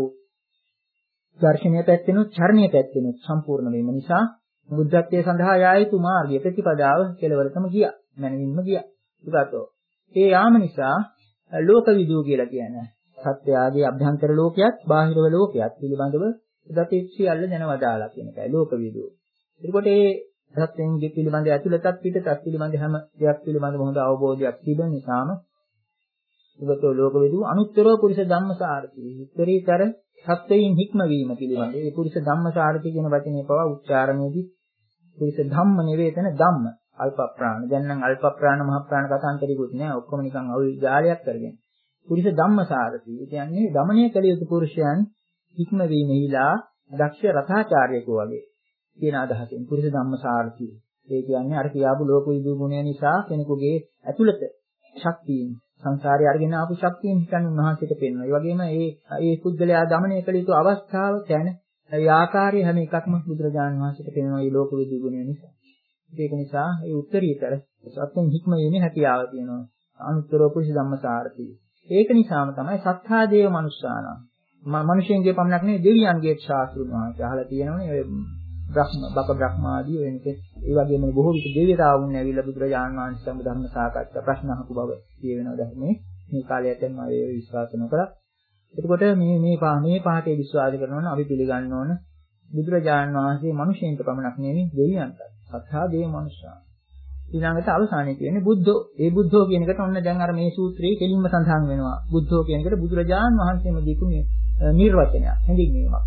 දර්ශනීය පැත්තෙනුත් චරණීය පැත්තෙනුත් සම්පූර්ණ වීම නිසා බුද්ධත්වයේ සඳහා යා යුතු මාර්ගය ප්‍රතිපදාව කෙලවරටම ගියා. මනමින්ම ගියා. සුගතෝ. ඒ යාම නිසා ලෝකවිදූ කියලා කියන්නේ සත්‍යයේ අභ්‍යන්තර ලෝකයක් බාහිර ලෝකයක් පිළිබඳව දති සියල්ල දැනවදාලා කියන එකයි ලෝකවිදූ. එතකොට මේ සත්‍යයෙන් පිළිබඳ ඇතුළතත් පිටතත් පිළිබඳ හැම දෙයක් පිළිබඳව හොඳ අවබෝධයක් තිබෙන නිසාම සුගතෝ ලෝකවිදූ අනුත්තරෝ පුරිස ධම්මසාරති. උත්තරීතර සත්‍යයෙන් හික්මවීම පිළිබඳ ඒ පුරිස ධම්මසාරති කියන වචනේ පවා උච්චාරණයේදී පුරිස ධම්ම නෙවෙතන ධම්ම අල්ප ප්‍රාණ. දැන් නම් අල්ප ප්‍රාණ මහ ප්‍රාණ කතාන්තරිකුත් නෑ. ඔක්කොම නිකන් අවුල් ජාලයක් කරගෙන. පුරිස ධම්මසාරති. ඒ කියන්නේ දමණය කළ යුතු පුරුෂයන් හික්මවීමෙහිලා දක්ෂ රථාචාර්යෙකු වගේ කියන අදහසෙන් පුරිස ධම්මසාරති. ඒ කියන්නේ අර කියාපු ලෝක විදූ ගුණය නිසා කෙනෙකුගේ ඇතුළත ශක්තියින් සංසාරේ අරගෙන ආපු ශක්තියින් හිතන්න උන්වහන්සේට පෙන්වනවා. ඒ වගේම ඒ ඒ පුද්ගලයා දමණය කළ යුතු අවස්ථාව දැන ඒ ආකාරය හැම එකක්ම බුදුරජාණන් වහන්සේට පෙන්වනවා මේ ලෝක විදූ ගුණය නිසා. ඒක නිසා ඒ උත්තරීතර සත්‍යයෙන් හික්මීමේ හැකියාව තියෙනවා. අනුත්තරෝ පුරිස ධම්මසාරති. ඒක නිසාම තමයි සත්තා දේව මනුෂ්‍යාන. මනුෂ්‍යයන්ගේ පමණක් නෙවෙයි දෙවියන්ගේ ශාස්ත්‍රුන් වහන්සේ අහලා තියෙනවනේ ඔය බ්‍රහ්ම බක බ්‍රහ්මාදී වෙනක ඒ වගේම බොහෝ විට දෙවියතාවුන් ඇවිල්ලා බුදුරජාණන් වහන්සේ සමග ධර්ම සාකච්ඡා ප්‍රශ්න අහපු බව කියවෙනවා ධර්මයේ. මේ කාලයටම අය විශ්වාස නොකරා. එතකොට මේ මේ මේ පාඩේ විශ්වාස කරනවා නම් අපි පිළිගන්න ඕන බුදුරජාණන් වහන්සේ මනුෂ්‍යයන්ට පමණක් නෙවෙයි දෙවියන්ට. සත්තා දේව මනුෂ්‍යාන. ඊළඟට අවසානයේ කියන්නේ බුද්ධෝ. ඒ බුද්ධෝ කියන එකට ඔන්න දැන් අර මේ සූත්‍රයේ කෙලින්ම සඳහන් වෙනවා. බුද්ධෝ කියන එකට බුදුරජාණන් වහන්සේම දීපු නිර්වචනයක්, හැඳින්වීමක්.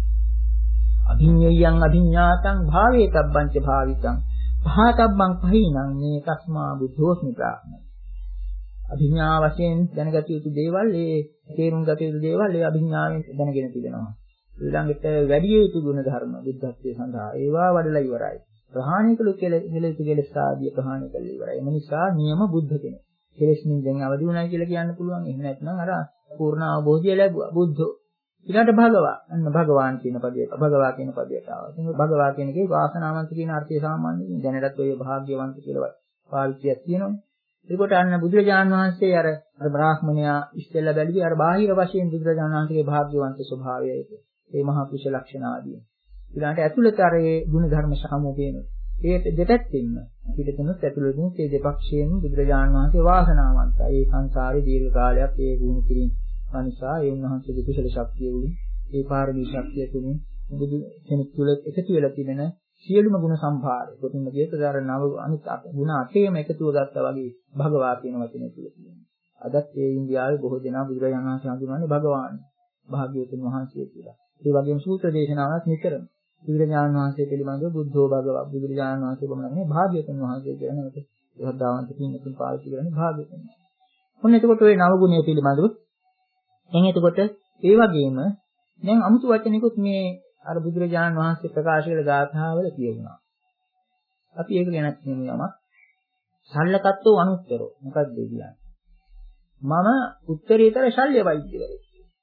අභිඤ්ඤයං අභිඤ්ඤාතං භාවේතබ්බං ච භාවිතං පහතබ්බං පහිනං මේ තස්මා බුද්ධෝස්මි ප්‍රාඥ. අභිඤ්ඤා වශයෙන් දැනගත යුතු දේවල්, ඒ තේරුම් ගත යුතු දේවල් ඒ අභිඤ්ඤාවෙන් දැනගෙන තිබෙනවා. ඊළඟට වැඩි යුතු ගුණ ධර්ම බුද්ධත්වයේ සඳහා ඒවා වඩලා ඉවරයි. ප්‍රහාණය කළු කෙලෙස් කෙලෙස් ආදී ප්‍රහාණය කළා ඉවරයි. ඒ නිසා නියම බුද්ධ කෙනෙක්. කෙලෙස් නින් දැන් අවදි වුණා කියලා කියන්න පුළුවන්. එහෙම නැත්නම් අර පූර්ණ අවබෝධය ලැබුවා. බුද්ධෝ. ඊළඟට භගවා. අන්න භගවාන් කියන පදයට. භගවා කියන පදයට ආවා. ඉතින් භගවා කියන එකේ වාසනාවන්ත කියන අර්ථය සාමාන්‍යයෙන් දැනටත් ඔය භාග්‍යවන්ත කියලා පාවිච්චියක් තියෙනවානේ. ඒකට අන්න බුදුරජාණන් වහන්සේ අර අර බ්‍රාහ්මණයා ඉස්සෙල්ලා බැලුවේ අර බාහිර වශයෙන් බුදුරජාණන් වහන්සේගේ භාග්‍යවන්ත ස්වභාවය ඒක. ඒ මහා කුශල ලක්ෂණ ආදී. ඊළඟට ඇතුළත අර ඒ ගුණ ධර්ම සාමෝ පේනවා. ඒ දෙපැත්තෙන්ම පිටතනොත් ඇතුළතින් මේ දෙපක්ෂයෙන් බුදුරජාණන් වහන්සේ වාසනාවන්තයි. ඒ සංසාරේ දීර්ඝ කාලයක් ඒ වුණු කිරින් නිසා ඒ උන්වහන්සේගේ කුසල ශක්තිය උලින් ඒ පාරමී ශක්තිය තුලින් බුදු කෙනෙක් තුළ එකතු වෙලා තිබෙන සියලුම ගුණ සම්භාරය. කොටින්ම කියතදාර නව අනිත් ගුණ අටේම එකතුව ගත්තා වගේ භගවා කියන වචනේ තුල තියෙනවා. අදත් ඒ ඉන්දියාවේ බොහෝ දෙනා බුදුරජාණන් වහන්සේ හඳුන්වන්නේ භගවාන් භාග්‍යවතුන් වහන්සේ කියලා. ඒ වගේම සූත්‍ර දේශනාවක් නිතරම බුදුරජාණන් වහන්සේ පිළිබඳව බුද්ධෝ භගවා බුදුරජාණන් වහන්සේ බොමනන්නේ භාග්‍යවතුන් වහන්සේ කියන එක ශ්‍රද්ධාවන්ත පින්තුන් පාවිච්චි කරන්නේ භාග්‍යවතුන්. ඔන්න එතකොට ওই නව ගුණය පිළිබඳව දැන් එතකොට ඒ වගේම දැන් අමුතු වචනිකුත් මේ අර බුදුරජාණන් වහන්සේ ප්‍රකාශ කළ ගාථාවල කියනවා. අපි ඒක ගැන කියමු යමක්. සල්ලකත්තෝ අනුත්තරෝ. මොකක්ද කියන්නේ? මම උත්තරීතර ශල්‍ය වෛද්‍යවරයෙක්.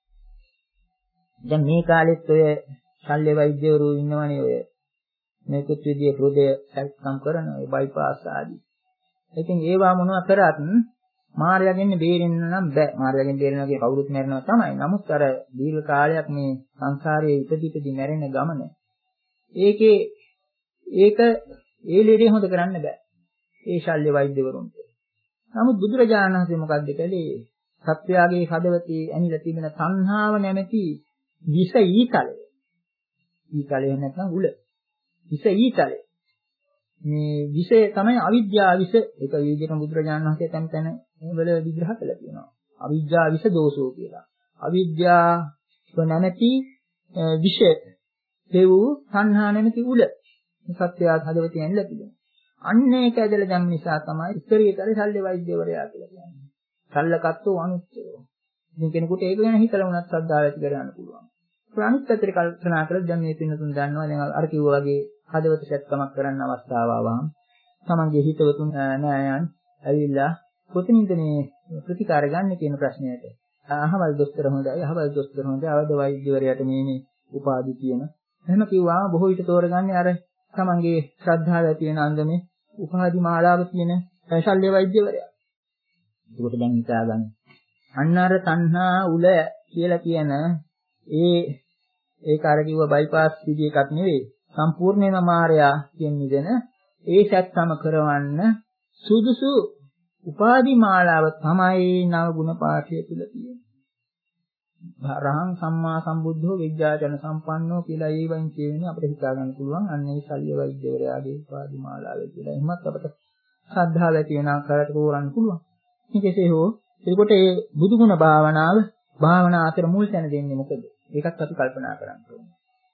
දැන් මේ කාලෙත් ඔය ශල්‍ය වෛද්‍යවරු ඉන්නවනේ ඔය මේකත් විදිය හෘදය සැකම් කරන ඔය බයිපාස් ආදී. ඉතින් ඒවා මොනවා කරත් මාර්යාගෙන් බේරෙන්න නම් බෑ. මාර්යාගෙන් බේරෙනවා කිය කවුරුත් මැරෙනවා තමයි. නමුත් අර දීර්ඝ කාලයක් මේ සංසාරයේ ඉපදිපදි මැරෙන ගමන ඒකේ ඒක ඒ ලෙඩේ හොඳ කරන්න බෑ. ඒ ශල්‍ය වෛද්‍යවරුන්ට. නමුත් බුදුරජාණන් වහන්සේ මොකක්ද කළේ? සත්‍යයේ හදවතේ ඇනිලා තිබෙන තණ්හාව නැමැති විස ඊතලය. ඊතලය නැත්නම් උල. විස ඊතලය. මේ විෂය තමයි අවිද්‍යාව විෂ. ඒක විදිහට බුදුරජාණන් වහන්සේ තැන් තැන වල විග්‍රහ කළා තියෙනවා. අවිද්‍යාව විෂ දෝෂෝ කියලා. අවිද්‍යාව නැමැති විෂය හේවු තණ්හා නැමැති උල. සත්‍යය හදවතේ ඇනිලා තිබෙනවා. අන්න ඒක ඇදලා දැම්ම නිසා තමයි ඉස්තරීතර ශල්‍ය වෛද්‍යවරයා කියලා කියන්නේ. සල්ලකත්තෝ අනුත්තරෝ. ඉතින් කෙනෙකුට ඒක ගැන හිතලා වුණත් ශ්‍රද්ධාව ඇති කරගන්න පුළුවන්. අනිත් පැත්තට කල්පනා කරලා දැන් මේ පින්නතුන් දන්නවා දැන් අර කිව්වා වගේ හදවත සැත්කමක් කරන්න අවස්ථාව ආවම තමන්ගේ හිතවතුන් නෑයන් ඇවිල්ලා කොතනින්ද මේ ප්‍රතිකාර ගන්න කියන ප්‍රශ්නයට අහවල් දොස්තර හොඳයි අහවල් දොස්තර හොඳයි අවද වෛද්‍යවරයාට මේ මේ උපාධි තියෙන එහෙම කිව්වාම බොහෝ විට තෝරගන්නේ අර තමන්ගේ ශ්‍රද්ධාව ඇති වෙන අන්දමේ උපාධි මාලාව තියෙන ශල්‍ය වෛද්‍යවරයා. ඒකට දැන් හිතාගන්න. අන්න අර තණ්හා උල කියලා කියන ඒ ඒක අර කිව්ව බයිපාස් විදි එකක් නෙවෙයි. සම්පූර්ණයෙන්ම මායя කියන නිදන ඒ සත්‍යම කරවන්න සුදුසු උපාධි මාලාව තමයි නව ගුණ පාඨය තුල තියෙන්නේ. රහං සම්මා සම්බුද්ධෝ විද්‍යාචන සම්පන්නෝ කියලා ඒවෙන් කියන්නේ අපිට හිතා ගන්න පුළුවන් අන්න ඒ ශල්‍ය වෛද්‍යවරයාගේ උපාධි මාලාව කියලා. එහෙමත් අපිට ශ්‍රද්ධාව ඇති වෙන ආකාරයට තෝරන්න පුළුවන්. ඉතින් කෙසේ හෝ ඒකට ඒ බුදු ගුණ භාවනාව භාවනා අතර මුල් තැන දෙන්නේ මොකද? ඒකත් අපි කල්පනා කරන්න ඕනේ.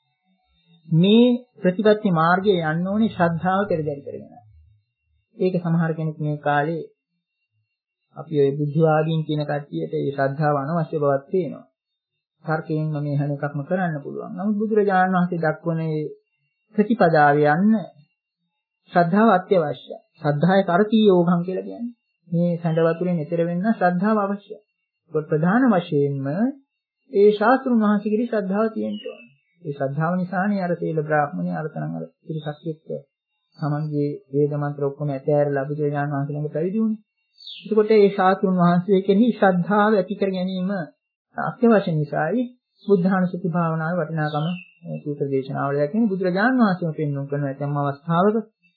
මේ ප්‍රතිපත්ති මාර්ගයේ යන්න ඕනේ ශ්‍රද්ධාව පෙරදරි කරගෙන. ඒක සමහර කෙනෙක් මේ කාලේ අපි ඔය බුද්ධවාදීන් කියන කට්ටියට ඒ ශ්‍රද්ධාව අනවශ්‍ය බවක් තියෙනවා. තර්කයෙන්ම මේ හැම එකක්ම කරන්න පුළුවන්. නමුත් බුදුරජාණන් වහන්සේ දක්වන මේ ප්‍රතිපදාවේ යන්න ශ්‍රද්ධාව අත්‍යවශ්‍යයි. ශ්‍රද්ධාය තරකී යෝගම් කියලා කියන්නේ. මේ සඳ වතුරෙන් එතර වෙන්න ශ්‍රද්ධාව අවශ්‍යයි. ඒත් ප්‍රධාන වශයෙන්ම ඒ ශාස්ත්‍රුන් වහන්සේගේ ශ්‍රද්ධාව තියෙන්න ඕනේ. ඒ ශ්‍රද්ධාව නිසානේ අර තේල බ්‍රාහ්මණය අරතනම් අර පිරිසක් එක්ක සමන්ගේ වේද මන්ත්‍ර ඔක්කොම ඇතෑරලා බුදුරජාණන් වහන්සේ ළඟ පැවිදි වුණේ. එතකොට ඒ ශාස්ත්‍රුන් වහන්සේ කෙනෙහි ශ්‍රද්ධාව ඇති කර ගැනීම අත්‍යවශ්‍ය නිසායි බුද්ධානුස්සති භාවනාවේ වටිනාකම සූත්‍ර දේශනාවල දක්වන්නේ බුදුරජාණන් වහන්සේම පෙන්වන කරන ඇතැම් අවස්ථාවක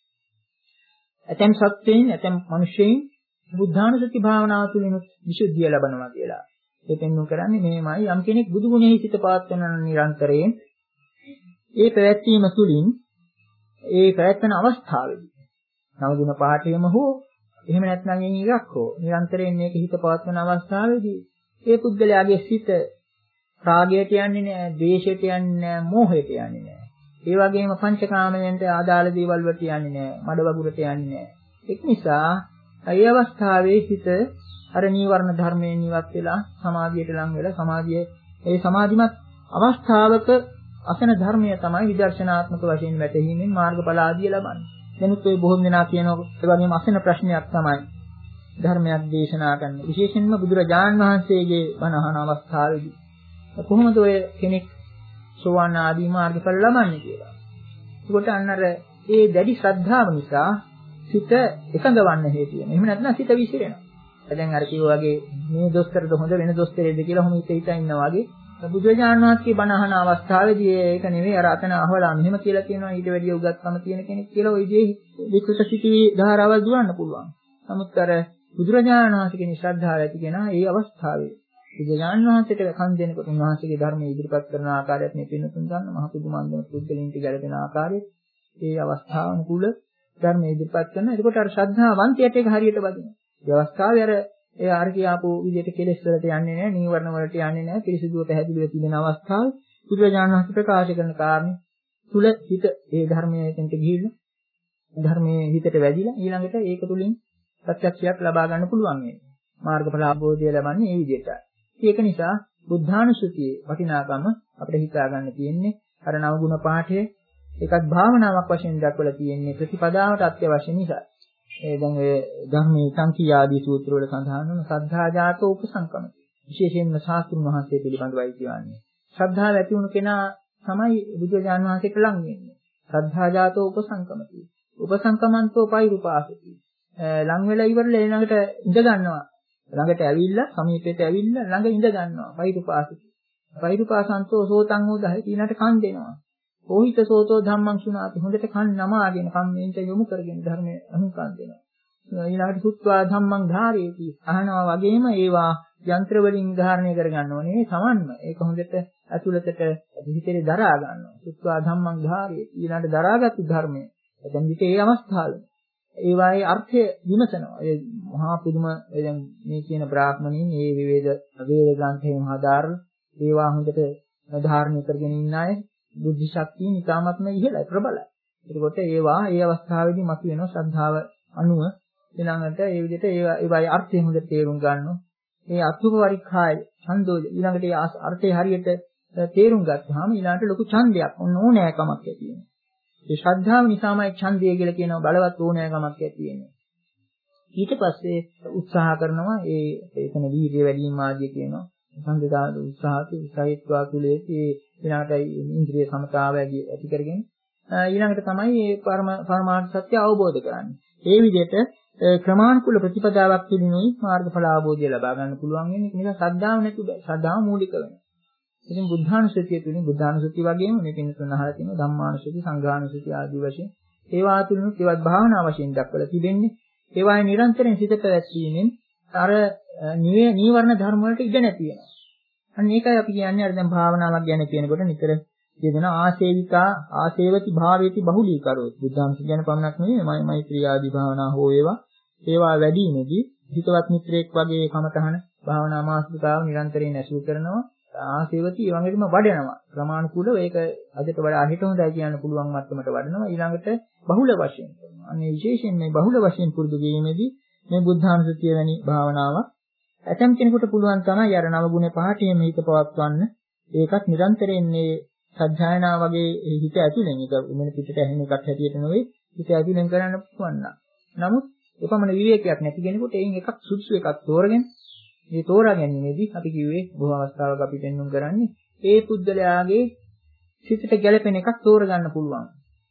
ඇතැම් සත්‍යයෙන් ඇතැම් මිනිසෙයින් බුද්ධානුස්සති භාවනාව තුළින් විසුද්ධිය ලබනවා කියලා. ඒ පෙන්වන කරන්නේ මේමයි යම් කෙනෙක් බුදු ගුණෙහි සිත පවත්වන නිරන්තරයෙන් ඒ පැවැත්වීම තුළින් ඒ පැවැත්වන අවස්ථාවේදී නව ගුණ පාඨයම හෝ එහෙම නැත්නම් එකක් හෝ නිරන්තරයෙන් මේක හිත පවත්වන අවස්ථාවේදී ඒ පුද්ගලයාගේ සිත රාගයට යන්නේ නැහැ, ද්වේෂයට යන්නේ නැහැ, මෝහයට යන්නේ නැහැ. ඒ වගේම පංචකාමයන්ට ආදාළ දේවල් වලට යන්නේ නැහැ, මඩ වගුරට යන්නේ නැහැ. ඒක නිසා ඒ අවස්ථාවේ සිත අර නීවරණ ධර්මයෙන් ඉවත් වෙලා සමාධියට ලං වෙලා සමාධිය ඒ සමාධිමත් අවස්ථාවක අසන ධර්මය තමයි විදර්ශනාත්මක වශයෙන් වැටහීමෙන් මාර්ගඵල ආදිය ලබන්නේ. දැනුත් ඔය බොහෝ දෙනා කියනවා ඒ වගේම අසන ප්‍රශ්නයක් තමයි ධර්මයක් දේශනා කරන්න. විශේෂයෙන්ම බුදුරජාණන් වහන්සේගේ බණ අහන අවස්ථාවේදී කොහොමද ඔය කෙනෙක් සෝවාන් ආදී මාර්ගඵල ලබන්නේ කියලා. ඒකට අන්න අර ඒ දැඩි ශ්‍රද්ධාව නිසා සිත එකඟවන්න හේතු වෙනවා. එහෙම නැත්නම් සිත විසිරෙනවා. දැන් අර කිව්වා වගේ මේ දොස්තරද හොඳ වෙන දොස්තරෙක්ද කියලා ඔහොම හිත හිතා ඉන්නවා වගේ බුදුරජාණන් වහන්සේගේ බණ අහන අවස්ථාවේදී ඒක නෙවෙයි අර අතන අහවලා මෙහෙම කියලා කියනවා ඊට වැඩිය උගත්කම තියෙන කෙනෙක් කියලා ওই විදිහේ විකෘත සිටී ධාරාවල් දුවන්න පුළුවන්. නමුත් අර බුදුරජාණන් වහන්සේගේ ශ්‍රද්ධාව ඇති කෙනා ඒ අවස්ථාවේ බුදුරජාණන් වහන්සේට කන් දෙනකොට උන්වහන්සේගේ ධර්මයේ ඉදිරිපත් කරන ආකාරයත් මේ පින්නතුන් ගන්න මහ පුදුමන්දන පුද්ගලින්ට ගැලපෙන ආකාරයේ ඒ අවස්ථාවනුකූල ධර්මයේ ඉදිරිපත් කරන. එතකොට අර ශ්‍රද්ධාවන්තයට ඒක හරියට බදිනවා. ඒ අවස්ථාවේ අර ඒ අර කියාපු විදිහට කෙලෙස් වලට යන්නේ නැහැ, නීවරණ වලට යන්නේ නැහැ, පිරිසිදුව පැහැදිලිව තිබෙන අවස්ථාවේ බුදුරජාණන් වහන්සේ ප්‍රකාශ කරන කාරණේ තුල හිත ඒ ධර්මයේ එතනට ගිහිල්ලා ධර්මයේ හිතට වැදිලා ඊළඟට ඒක තුලින් ප්‍රත්‍යක්ෂයක් ලබා ගන්න පුළුවන් වෙනවා. මාර්ගඵල අවබෝධය ලබන්නේ මේ විදිහට. ඒක නිසා බුද්ධානුස්සතියේ වටිනාකම අපිට හිතා ගන්න තියෙන්නේ අර නවගුණ පාඨය ඒකත් භාවනාවක් වශයෙන් දක්වලා තියෙන්නේ ප්‍රතිපදාවට අත්‍යවශ්‍ය නිසා. ඒ දැන් ඔය ධම්මේ සංකී ආදී සූත්‍ර වල සඳහන් වන සද්ධා ජාතෝ උපසංකම. විශේෂයෙන්ම ශාස්ත්‍රුන් වහන්සේ පිළිබඳවයි කියන්නේ. ශ්‍රද්ධාව ඇති වුණු කෙනා තමයි බුදුරජාන් වහන්සේට ලං වෙන්නේ. සද්ධා ජාතෝ උපසංකමති. උපසංකමන්තෝ පෛරුපාසති. ලං වෙලා ඉවරලා ඊළඟට ඉඳ ගන්නවා. ළඟට ඇවිල්ලා සමීපයට ඇවිල්ලා ළඟ ඉඳ ගන්නවා. පෛරුපාසති. පෛරුපාසන්තෝ සෝතං උදහය ඊළඟට කන් දෙනවා. ඕහිත සෝතෝ ධම්මං සුණාති. හොඳට කන් නමාගෙන කන් මේන්ට යොමු කරගෙන ධර්මයේ අනුකම් දෙනවා. ඊළඟට සුත්වා ධම්මං ධාරේති. අහනවා වගේම ඒවා යන්ත්‍ර වලින් ධාරණය කර ගන්න ඕනේ. සමන්ම ඒක හොඳට ඇතුළතට හිතේ දරා ගන්නවා. සුත්වා ධම්මං ධාරේති. ඊළඟට දරාගත්තු ධර්මයේ දැන් විතේ ඒ අවස්ථාවල ඒවායේ අර්ථය විමසනවා. ඒ මහා පුදුම දැන් මේ කියන බ්‍රාහ්මණීන් මේ විවේද වේද ග්‍රන්ථයෙන් හදාරලා ඒවා හොඳට ධාරණය කරගෙන ඉන්න අය බුද්ධි ශක්තිය නිකාමත්ම ඉහළයි ප්‍රබලයි. ඒකකොට ඒවා ඒ අවස්ථාවේදී මතුවෙන ශ්‍රද්ධාව අනුව ඊළඟට ඒ විදිහට ඒවා ඒවායේ අර්ථය හොඳට තේරුම් ගන්නවා. ඒ අතුප පරික්ඛාය ඡන්දෝජ ඊළඟට ඒ අර්ථය හරියට තේරුම් ගත්තාම ඊළඟට ලොකු ඡන්දයක් ඕන ඕනෑකමක් ඇති වෙනවා. ඒ ශ්‍රද්ධාව නිසාමයි ඡන්දය කියලා කියනවා බලවත් ඕනෑකමක් ඇති වෙන්නේ. ඊට පස්සේ උත්සාහ කරනවා ඒ එතන වීර්ය වැඩි වීම ආදී කියනවා. සංගතා උත්සාහති උත්සාහීත්වා කුලේති ඊළඟට ඉන්ද්‍රිය සමතාවය ඇති කරගෙන ඊළඟට තමයි මේ පරම පරමාර්ථ සත්‍ය අවබෝධ කරන්නේ. ඒ විදිහට ක්‍රමානුකූල ප්‍රතිපදාවක් පිළිනුයි මාර්ගඵල අවබෝධය ලබා ගන්න පුළුවන් වෙන්නේ. ඒක නිසා ශ්‍රද්ධාව නැතු බෑ. ශ්‍රද්ධාව මූලික වෙනවා. ඉතින් බුද්ධානුස්සතිය තුලින් බුද්ධානුස්සතිය වගේම මේ පින්න තුන අහලා තියෙනවා ධම්මානුස්සතිය, සංඝානුස්සතිය ආදී වශයෙන් ඒවා තුලිනුත් ඒවත් භාවනා වශයෙන් දක්වලා තිබෙන්නේ. ඒවායේ නිරන්තරයෙන් සිත පැවැත්වීමෙන් අර නීවරණ ධර්ම වලට ඉඩ නැති වෙනවා. අන්න ඒකයි අපි කියන්නේ අර දැන් භාවනාවක් ගැන කියනකොට නිතර කියනවා ආසේවිකා ආසේවති භාවේති බහුලීකරොත්. බුද්ධානුස්සතිය ගැන පමණක් නෙවෙයි මෛත්‍රී ආදී භාවනා හෝ ඒවා ඒවා වැඩිමේදී හිතවත් මිත්‍රයෙක් වගේ කමතහන භාවනා මාස්තිකාව නිරන්තරයෙන් ඇසුරු කරනවා. ආසේවති ඒ වගේම වඩනවා. ප්‍රමාණිකූලව ඒක අදට වඩා හිත හොඳයි කියන්න පුළුවන් මට්ටමට වඩනවා. ඊළඟට බහුල වශයෙන් කරනවා. අනේ විශේෂයෙන් මේ බහුල වශයෙන් පුරුදු කිරීමේදී මේ බුද්ධානුස්සතිය වැනි භාවනාවක් ඇතම් කෙනෙකුට පුළුවන් තමයි අර නවගුණ පාඨයේ මේක පවත්වන්න. ඒකත් නිරන්තරයෙන් මේ සත්‍යයනා වගේ හිත ඇතුලෙන් ඒක මෙන්න පිටට ඇහෙන එකක් හැටියට නෙවෙයි හිත ඇතුලෙන් කරන්න පුළුවන්. නමුත් එපමණ විවේකයක් නැති කෙනෙකුට එයින් එකක් සුදුසු එකක් තෝරගෙන මේ තෝරා ගැනීමේදී අපි කිව්වේ බොහෝ අවස්ථාවක අපි පෙන්වුම් කරන්නේ ඒ පුද්ගලයාගේ සිතට ගැළපෙන එකක් තෝරගන්න පුළුවන්.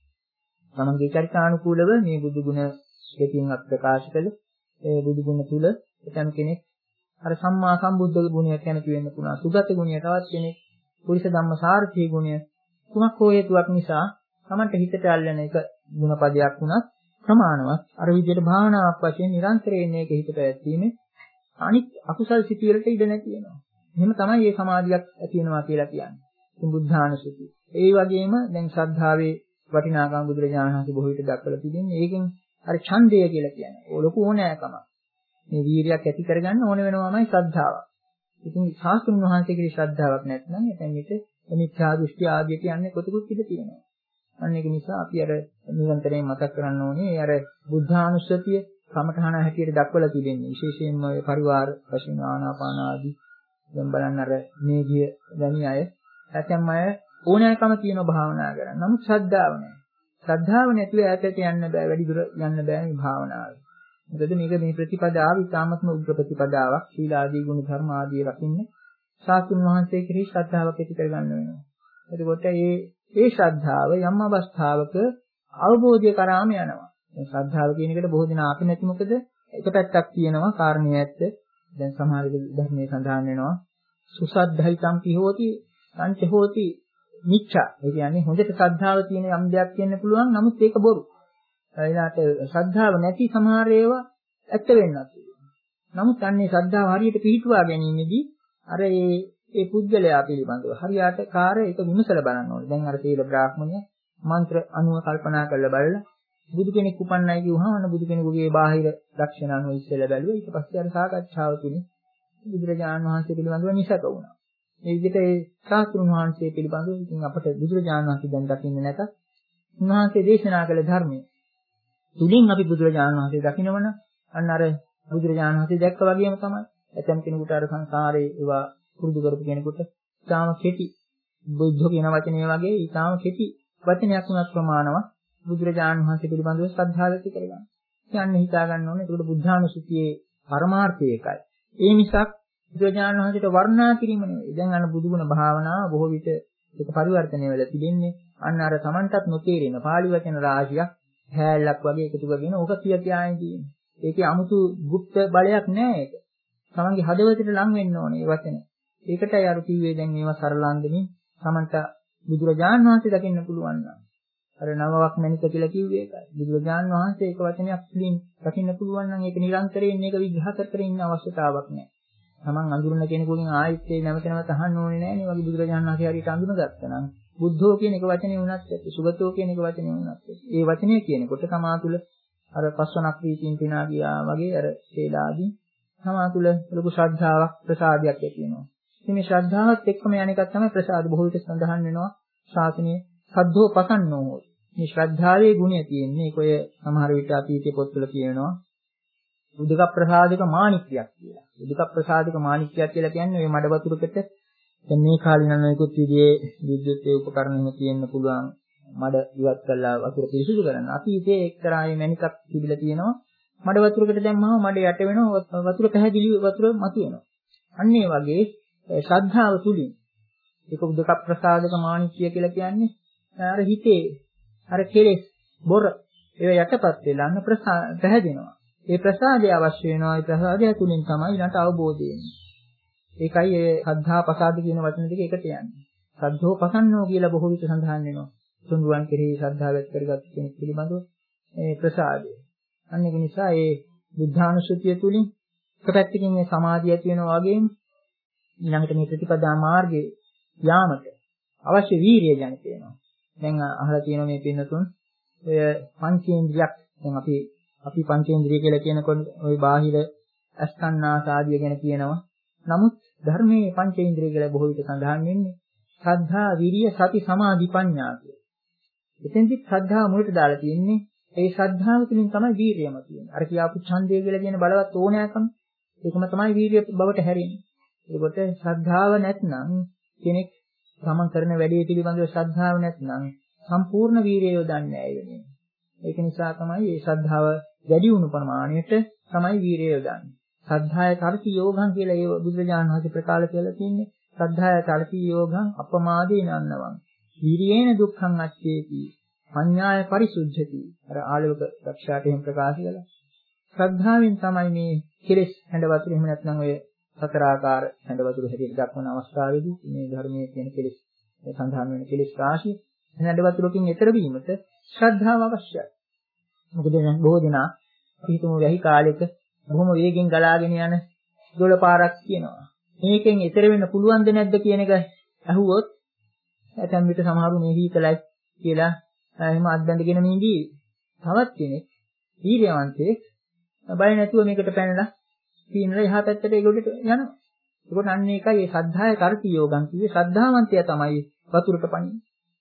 තමන්ගේ චරිතානුකූලව මේ බුදු ගුණ දෙකකින් අත් ප්‍රකාශ කළ ඒ බුදු ගුණ තුල එතන කෙනෙක් අර සම්මා සම්බුද්ධ ගුණය කැමති වෙන්න පුළුවන්. සුගත ගුණය තවත් කෙනෙක් පුරිස ධම්ම සාර්ථී ගුණය තුනක් හෝ හේතුවක් නිසා තමන්ට හිතට අල්ලන එක ගුණපදයක් වුණත් ප්‍රමාණවත් අර විදිහට භාවනාවක් වශයෙන් නිරන්තරයෙන් මේක හිතට ඇත්තීමේ අනිත් අකුසල් සිටිවලට ඉඩ නැති වෙනවා. එහෙම තමයි මේ සමාධියක් ඇති වෙනවා කියලා කියන්නේ. ඉතින් බුද්ධානුස්සතිය. ඒ වගේම දැන් ශ්‍රද්ධාවේ වටිනාකම් බුදුරජාණන් වහන්සේ බොහෝ විට දක්වලා තිබෙන්නේ. ඒකෙන් අර ඡන්දය කියලා කියන්නේ. ඕ ලොකු ඕනෑකමක්. මේ වීරියක් ඇති කරගන්න ඕන වෙනවාමයි ශ්‍රද්ධාව. ඉතින් ශාස්ත්‍රඥ වහන්සේගේ ශ්‍රද්ධාවක් නැත්නම් එතන මේක මිත්‍යා දෘෂ්ටි ආදී කියන්නේ කොතෙකුත් ඉඳ තියෙනවා. අන්න ඒක නිසා අපි අර නිරන්තරයෙන් මතක් කරන්න ඕනේ අර බුද්ධානුස්සතිය කමඨහන හැටියට දක්වලා තිබෙන්නේ. විශේෂයෙන්ම ඔය පරිවාර වශයෙන් ආනාපාන ආදී දැන් බලන්න අර මේ ගිය දැනි අය ඇතැම් අය ඕනෑකම තියෙන භාවනා කරන්න. නමුත් ශ්‍රද්ධාව නැහැ. ශ්‍රද්ධාව නැතිව ඈතට යන්න බෑ, වැඩි දුර යන්න බෑ මේ භාවනාවේ. මොකද මේක මේ ප්‍රතිපදාව ඉතාමත්ම උග්‍ර ප්‍රතිපදාවක්. සීල ආදී ගුණ ධර්ම ආදී රකින්න ශාස්ත්‍රඥ වහන්සේ කෙරෙහි ශ්‍රද්ධාවක් ඇති කරගන්න වෙනවා. එතකොට මේ ඒ ශ්‍රද්ධාව යම් අවස්ථාවක අවබෝධය කරාම යනවා. මේ ශ්‍රද්ධාව කියන එකට බොහෝ දෙනා අකමැති. මොකද එක පැත්තක් තියෙනවා කාරණේ ඇත්ත. දැන් සමහර ධර්මයේ සඳහන් වෙනවා සුසද්ධයිතම්පි හෝති සංච හෝති මිච්ඡා. ඒ කියන්නේ හොඳට ශ්‍රද්ධාව තියෙන යම් දෙයක් කියන්න පුළුවන්. නමුත් ඒක බොරු. ඊළාට ශ්‍රද්ධාව නැති සමහර ඒවා ඇත්ත වෙන්නත් පුළුවන්. නමුත් අන්නේ ශ්‍රද්ධාව හරියට පිහිටුවා ගැනීමේදී අර ඒ ඒ පුද්ගලයා පිළිබඳව හරියට කාර්ය ඒක විමසලා බලන්න ඕනේ. දැන් අර තීල බ්‍රාහ්මණය මන්ත්‍ර අනුව කල්පනා කරලා බලලා බුදු කෙනෙක් උපන්නයි කිව්වහම අන්න බුදු කෙනෙකුගේ බාහිර ලක්ෂණ අනුව ඉස්සෙල්ලා බැලුවා. ඊට පස්සේ අර සාකච්ඡාව තුනේ බුදුරජාණන් වහන්සේ පිළිබඳව නිසක වුණා. මේ විදිහට ඒ ශාස්ත්‍රුන් වහන්සේ පිළිබඳව ඉතින් අපට බුදුරජාණන් වහන්සේ දැන් දකින්න නැත. උන්වහන්සේ දේශනා කළ ධර්මය තුලින් අපි බුදුරජාණන් වහන්සේ දකිනවන අන්න අර බුදුරජාණන් වහන්සේ දැක්ක වගේම තමයි. ඇතම් කෙනෙකුට අර සංසාරේ ඒවා පුරුදු කරපු කෙනෙකුට ඊටාම කෙටි බුද්ධ කියන වචනේ වගේ ඊටාම කෙටි වචනයක් උනත් ප්‍රමාණවත් බුදුරජාණන් වහන්සේ පිළිබඳව ශ්‍රද්ධාව ඇති කරගන්න. කියන්නේ හිතා ගන්න ඕනේ. ඒකට බුද්ධානුස්සතියේ පරමාර්ථය ඒකයි. ඒ නිසා බුදුරජාණන් වහන්සේට වර්ණනා කිරීම නෙවෙයි. දැන් අන්න බුදුගුණ භාවනාව බොහෝ විට ඒක පරිවර්තනය වෙලා තිබෙන්නේ. අන්න අර Tamanටත් නොතේරෙන පාළි වචන රාශියක් හැලලක් වගේ එකතු කරගෙන ඕක කිය කියානේ තියෙන්නේ. ඒකේ 아무තු গুপ্ত බලයක් නැහැ ඒක. Tamanගේ හදවතට ලං වෙන්න ඕනේ මේ වචන. ඒකටයි අර කිව්වේ දැන් මේවා සරලන්දමින් Tamanට බුදුරජාණන් වහන්සේ දකින්න පුළුවන් නම් අර නවවක් මැනික කියලා කිව්වේ ඒකයි. බුදුරජාණන් වහන්සේ ඒක වචනයක් පිළින් දකින්න පුළුවන් නම් ඒක නිරන්තරයෙන් මේක විග්‍රහ කර කර ඉන්න අවශ්‍යතාවක් නැහැ. Taman අඳුරන කෙනෙකුගෙන් ආයෙත් ඒ නැවත නැවත අහන්න ඕනේ නැහැ නේ වගේ බුදුරජාණන් වහන්සේ හරියට අඳුනගත්තා නම් බුද්ධෝ කියන එක වචනේ වුණත් ඇති සුගතෝ කියන එක වචනේ වුණත් ඇති. ඒ වචනේ කියනකොට තමා තුළ අර පස්වනක් වීතින් පිනා ගියා වගේ අර තේලාදී තමා තුළ ලොකු ශ්‍රද්ධාවක් ප්‍රසාදයක් ඇති වෙනවා. ඉතින් මේ ශ්‍රද්ධාවත් එක්කම යන එකක් තමයි ප්‍රසාද. බොහෝ විට සඳහන් වෙනවා ශාසනයේ සද්ධෝ පසන්නෝ හොත්. මේ ශ්‍රද්ධාවේ ගුණය තියෙන්නේ ඒක ඔය සමහර විට අතීතයේ පොත්වල කියනවා උදක ප්‍රසාදික මාණික්කයක් කියලා. උදක ප්‍රසාදික මාණික්කයක් කියලා කියන්නේ ඔය මඩ වතුරකට දැන් මේ කාලේ නම් ඒකුත් විදිහේ විද්‍යුත් ඒ උපකරණ එහෙම තියෙන්න පුළුවන් මඩ ඉවත් කරලා වතුර පිරිසිදු කරන්න. අතීතයේ එක්තරා මේ මණිකක් තිබිලා තියෙනවා. මඩ වතුරකට දැම්මම මඩ යට වෙනවා වතුර පැහැදිලි වතුර මතුවෙනවා. අන්න ඒ වගේ ශ්‍රද්ධාව තුලින් ඒක උදක ප්‍රසාදක මාණික්කය කියලා කියන්නේ අර හිතේ අර කෙලෙස් බොර ඒව යටපත් වෙලා අන්න පැහැදෙනවා. ඒ ප්‍රසාදය අවශ්‍ය වෙනවා. ඒ ප්‍රසාදය තුලින් තමයි ඊළඟට අවබෝධය එන්නේ. ඒකයි ඒ සද්ධා ප්‍රසාද කියන වචන දෙක එකට යන්නේ. සද්ධෝ පසන්නෝ කියලා බොහෝ විට සඳහන් වෙනවා. තුන්රුවන් කෙරෙහි ශ්‍රද්ධාව ඇති කරගත් කෙනෙක් පිළිබඳව මේ ප්‍රසාදය. අන්න ඒක නිසා ඒ බුද්ධානුස්සතිය තුලින් එක පැත්තකින් මේ සමාධිය ඇති වෙනවා වගේම ඊළඟට මේ ප්‍රතිපදා මාර්ගයේ යාමට අවශ්‍ය වීරිය ජනිත වෙනවා. දැන් අහලා තියෙනවා මේ පින්නතුන් ඔය පංචේන්ද්‍රියක් දැන් අපි අපි පංචේන්ද්‍රිය කියලා කියනකොට ওই බාහිර අස්කන්නාසාදිය ගැන කියනවා. නමුත් ධර්මයේ පංචේන්ද්‍රිය කියලා බොහෝ විට සඳහන් වෙන්නේ ශ්‍රද්ධා, විරිය, සති, සමාධි, ප්‍රඥා කියලා. එතෙන්දි ශ්‍රද්ධාව මුලට දාලා තියෙන්නේ ඒ ශ්‍රද්ධාව තුළින් තමයි වීරියම තියෙන්නේ. අර කියාපු ඡන්දය කියලා කියන බලවත් ඕනෑකම ඒකම තමයි වීරිය බවට හැරෙන්නේ. ඒකට ශ්‍රද්ධාව නැත්නම් කෙනෙක් තමන් කරන වැඩේ පිළිබඳව ශ්‍රද්ධාව නැත්නම් සම්පූර්ණ වීරිය යොදන්නේ නැහැ වෙන්නේ. ඒක නිසා තමයි මේ ශ්‍රද්ධාව වැඩි වුණු ප්‍රමාණයට තමයි වීරිය යොදන්නේ. ශ්‍රද්ධාය කරති යෝගං කියලා ඒ බුදුරජාණන් වහන්සේ ප්‍රකාශ කරලා තියෙන්නේ. ශ්‍රද්ධාය කරති යෝගං අපමාදේන අන්නවං. වීරියේන දුක්ඛං අච්චේති. පඤ්ඤාය පරිසුද්ධති. අර ආලෝක රක්ෂාට එහෙම ප්‍රකාශ කළා. ශ්‍රද්ධාවෙන් තමයි මේ කෙලෙස් හැඬ වතුර එහෙම නැත්නම් ඔය සතර ආකාර හැඬ වතුර හැටියට දක්වන අවස්ථාවේදී මේ ධර්මයේ කියන කෙලෙස් සඳහන් වෙන කෙලෙස් රාශිය හැඬ වතුරකින් ඈතර වීමට ශ්‍රද්ධාව අවශ්‍යයි. මොකද දැන් බොහෝ දෙනා හිතමු වැහි කාලෙක බොහොම වේගෙන් ගලාගෙන යන දොළ පාරක් කියනවා. මේකෙන් ඈතර වෙන්න පුළුවන්ද නැද්ද කියන එක අහුවොත් ඇතැම් විට සමහරු මේ හිතලයි කියලා එහෙම අත්දැකගෙන මේ ඉඳී. තවත් කෙනෙක් වීර්යවන්තයෙක් බය නැතුව මේකට පැනලා පීනලා එහා පැත්තට ඒගොල්ලට යනවා. ඒකට අන්න ඒකයි මේ ශ්‍රද්ධාය කරති යෝගං කිව්වේ ශ්‍රද්ධාවන්තයා තමයි වතුරට පණින්නේ.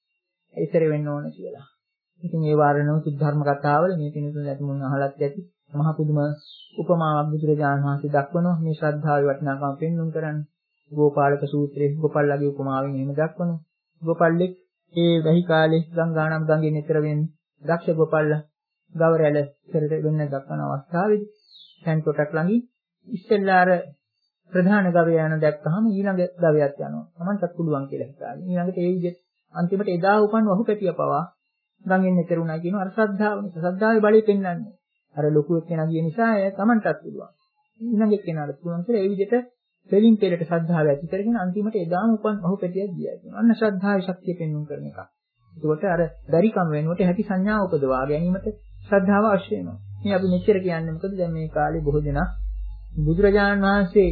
ඒතර වෙන්න ඕන කියලා. ඉතින් ඒ වාරණෝ සුද්ධර්ම කතාවල මේ පිණිසුන් ඇති මුන් අහලත් ඇති මහ පුදුම උපමාවක් බුදුරජාණන් වහන්සේ දක්වනවා මේ ශ්‍රද්ධාවේ වටිනාකම පෙන්වුම් කරන්නේ. ගෝපාලක සූත්‍රයේ ගෝපල්ලාගේ උපමාවෙන් එහෙම දක්වනවා. ගෝපල්ලෙක් ඒ වැහි කාලේ ගංගානම් ගඟෙන් ඈතර වෙන්නේ දක්ෂ ගෝපල්ලා ගවරැල පෙරට වෙන්න දක්වන අවස්ථාවේදී දැන් කොටක් ළඟින් ඉස්සෙල්ලා අර ප්‍රධාන ගවයා යන දැක්කහම ඊළඟ ගවයාත් යනවා. Tamanටත් පුළුවන් කියලා හිතාගෙන. ඊළඟට ඒ විදිහට අන්තිමට එදා උපන් වහු පැටිය පවා ගඟෙන් ඈතර වුණා කියනවා. අර ශ්‍රද්ධාව නිසා. ශ්‍රද්ධාවේ බලය පෙන්වන්නේ. අර ලොකු එක්කෙනා ගිය නිසා ඒ Tamanටත් පුළුවන්. ඊළඟ එක්කෙනාට පුළුවන් කියලා ඒ විදිහට දෙලින් පෙරට ශ්‍රද්ධාව ඇති කරගෙන අන්තිමට එදාම උපන් අහුපැටියක් ගියා කියනවා. අන්න ශ්‍රද්ධාවේ ශක්තිය පෙන්වන්න කරන එක. ඒකට අර බැරිකම් වෙනුවට හැකි සංඥා උපදවා ගැනීමට ශ්‍රද්ධාව අවශ්‍ය වෙනවා. මේ අපි මෙච්චර කියන්නේ මොකද දැන් මේ කාලේ බොහෝ දෙනා බුදුරජාණන් වහන්සේ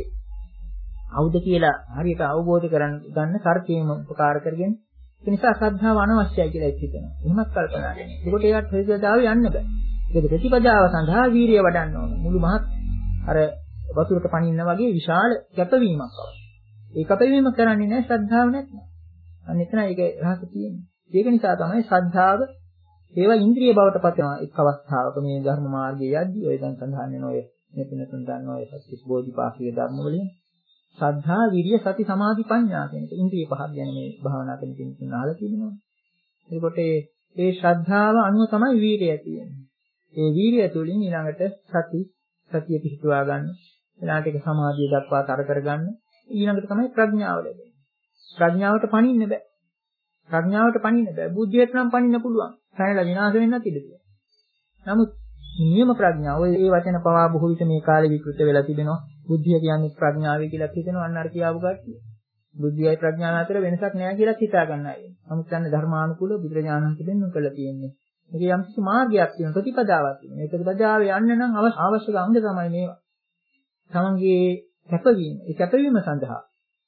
අවුද කියලා හරියට අවබෝධ කරගන්න ගන්න තර්කයේම උපකාර කරගෙන ඒ නිසා ශ්‍රද්ධාව අනවශ්‍යයි කියලා හිතනවා. එහෙමත් කල්පනා කරනවා. ඒකට ඒකට ප්‍රතිපදාව යන්න බෑ. ඒක ප්‍රතිපදාව සඳහා වීරිය වඩන්න ඕන. මුළු මහත් අර වතුරට පනින්න වගේ විශාල කැපවීමක් අවශ්‍යයි. ඒ කැපවීම කරන්නේ නැහැ ශ්‍රද්ධාව නැත්නම්. අන්න එතන ඒක රහස තියෙන්නේ. ඒක නිසා තමයි ශ්‍රද්ධාව ඒවා ඉන්ද්‍රිය බවට පත් වෙනවා එක් අවස්ථාවක මේ ධර්ම මාර්ගයේ යද්දී ඔය දැන් සඳහන් වෙන ඔය මේ පිනතුන් දන්න ඔය සත්‍විස් බෝධිපාක්ෂික ධර්ම වලින් ශ්‍රද්ධා, විරිය, සති, සමාධි, ප්‍රඥා කියන ඉන්ද්‍රිය පහක් ගැන මේ භාවනා කරන කෙනෙක් අහලා තියෙනවා. එතකොට ඒ ශ්‍රද්ධාව අනුව තමයි වීරිය තියෙන්නේ. ඒ වීරිය තුළින් ඊළඟට සති, සතිය පිහිටුවා ගන්න, ඊළඟට ඒක සමාධිය දක්වා තර කරගන්න, ඊළඟට තමයි ප්‍රඥාව ලැබෙන්නේ. ප්‍රඥාවට පණින්න බෑ. ප්‍රඥාවට පණින්න බෑ. බුද්ධියට නම් පණින්න පුළුවන්. සැනලා විනාශ වෙන්නත් ඉඩ තියෙනවා. නමුත් නියම ප්‍රඥාව ඔය ඒ වචන පවා බොහෝ විට මේ කාලේ විකෘත වෙලා තිබෙනවා. බුද්ධිය කියන්නේ ප්‍රඥාවයි කියලා හිතෙනවා අන්න අර කියාපු කට්ටිය. බුද්ධියයි ප්‍රඥාව අතර වෙනසක් නැහැ කියලා හිතා ගන්න අය. නමුත් යන්නේ ධර්මානුකූල බුදුරජාණන් වහන්සේ දෙන්නු කළා තියෙන්නේ. මේක යම් කිසි මාර්ගයක් තියෙන ප්‍රතිපදාවක් තියෙන. මේ ප්‍රතිපදාවේ යන්න නම් අවශ්‍ය අංග තමයි මේවා. තමන්ගේ කැපවීම. ඒ කැපවීම සඳහා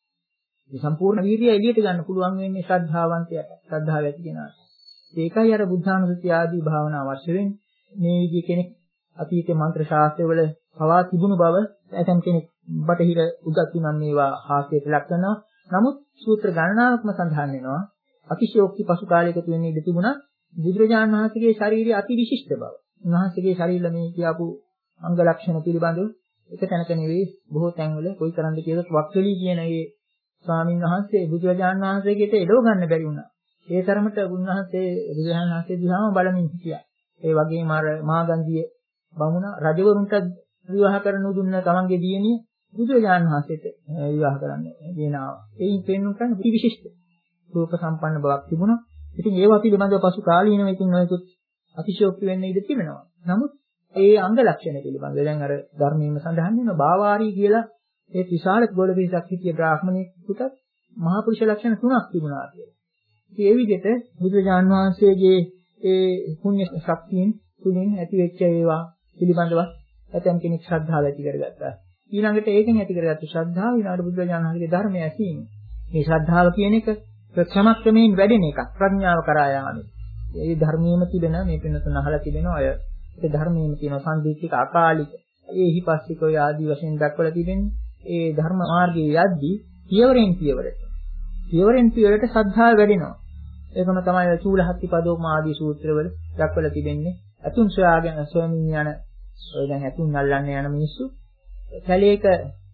මේ සම්පූර්ණ වීර්යය එළියට ගන්න පුළුවන් වෙන්නේ ශ්‍රද්ධාවන්තයට. ශ්‍රද්ධාව ඇති කෙනාට. ඒකයි අර බුද්ධානුස්සතිය ආදී භාවනා අවශ්‍ය වෙන්නේ. මේ විදිහ කෙනෙක් අතීතේ මන්ත්‍ර ශාස්ත්‍රවල පවා තිබුණු බව ඇතම් කෙනෙක් බටහිර උගත් නම් මේවා හාස්‍යයට ලක් කරනවා. නමුත් සූත්‍ර ගණනාවක්ම සඳහන් වෙනවා අතිශයෝක්ති පසු කාලයකට වෙන්නේ ඉඳ තිබුණා බුදුරජාණන් වහන්සේගේ ශාරීරික අති විශිෂ්ට බව. උන්වහන්සේගේ ශරීර මේ කියපු අංග ලක්ෂණ පිළිබඳව එක තැනක නෙවෙයි බොහෝ තැන්වල කොයි තරම්ද කියලා වක්කලි කියන ඒ ස්වාමීන් වහන්සේ බුදුරජාණන් වහන්සේගෙට එළව ගන්න බැරි වුණා. ඒ තරමට උන්වහන්සේ බුදුරජාණන් වහන්සේ දිහාම බලමින් හිටියා. ඒ වගේම අර මාගන්ධිය බමුණ රජවරුන්ට විවාහ කරනු දුන්න තමන්ගේ දියණිය බුදුරජාණන් වහන්සේට විවාහ කරන්න ගෙනාවා. ඒයින් පෙන්වන්න කරන විශිෂ්ට රූප සම්පන්න බවක් තිබුණා. ඉතින් ඒවා පිළිබඳව පසු කාලීනව ඉතින් නොයෙකුත් අතිශෝක්ති වෙන්න ඉඩ තිබෙනවා. නමුත් ඒ අංග ලක්ෂණ පිළිබඳව දැන් අර ධර්මයේම සඳහන් වෙන බාවාරී කියලා ඒ විශාල ගොඩ පිටක් හිටිය බ්‍රාහ්මණයෙකුට මහා පුරුෂ ලක්ෂණ තුනක් තිබුණා කියලා. ඉතින් ඒ විදිහට බුදුරජාණන් වහන්සේගේ ඒ පුණ්‍ය ශක්තියෙන් තුලින් ඇති වෙච්ච ඒවා පිළිබඳව ඇතම් කෙනෙක් ශ්‍රද්ධාව ඇති කරගත්තා. ඊළඟට ඒකෙන් ඇති කරගත්තු ශ්‍රද්ධාව ඊළඟට බුදුරජාණන් වහන්සේගේ ධර්මය ඇසීම. මේ ශ්‍රද්ධාව කියන එක ක්‍රමක්‍රමයෙන් වැඩෙන එකක්. ප්‍රඥාව කරා යාමේ. ඒ ධර්මයේම තිබෙන මේ පින්නතුන් අහලා තිබෙන අය ඒ ධර්මයේම තියෙන සංදීප්තික අකාලික ඒ හිපස්සික ඔය ආදී වශයෙන් දක්වලා තිබෙන්නේ. ඒ ධර්ම මාර්ගයේ යද්දී පියවරෙන් පියවරට පියවරෙන් පියවරට ශ්‍රද්ධාව වැඩෙනවා. ඒකම තමයි චූලහත්ති පදෝම ආදී සූත්‍රවල දක්වලා තිබෙන්නේ. අතුන් සොයාගෙන සොයමින් යන ඔය දැන් අතුන් අල්ලන්න යන මිනිස්සු කැලේක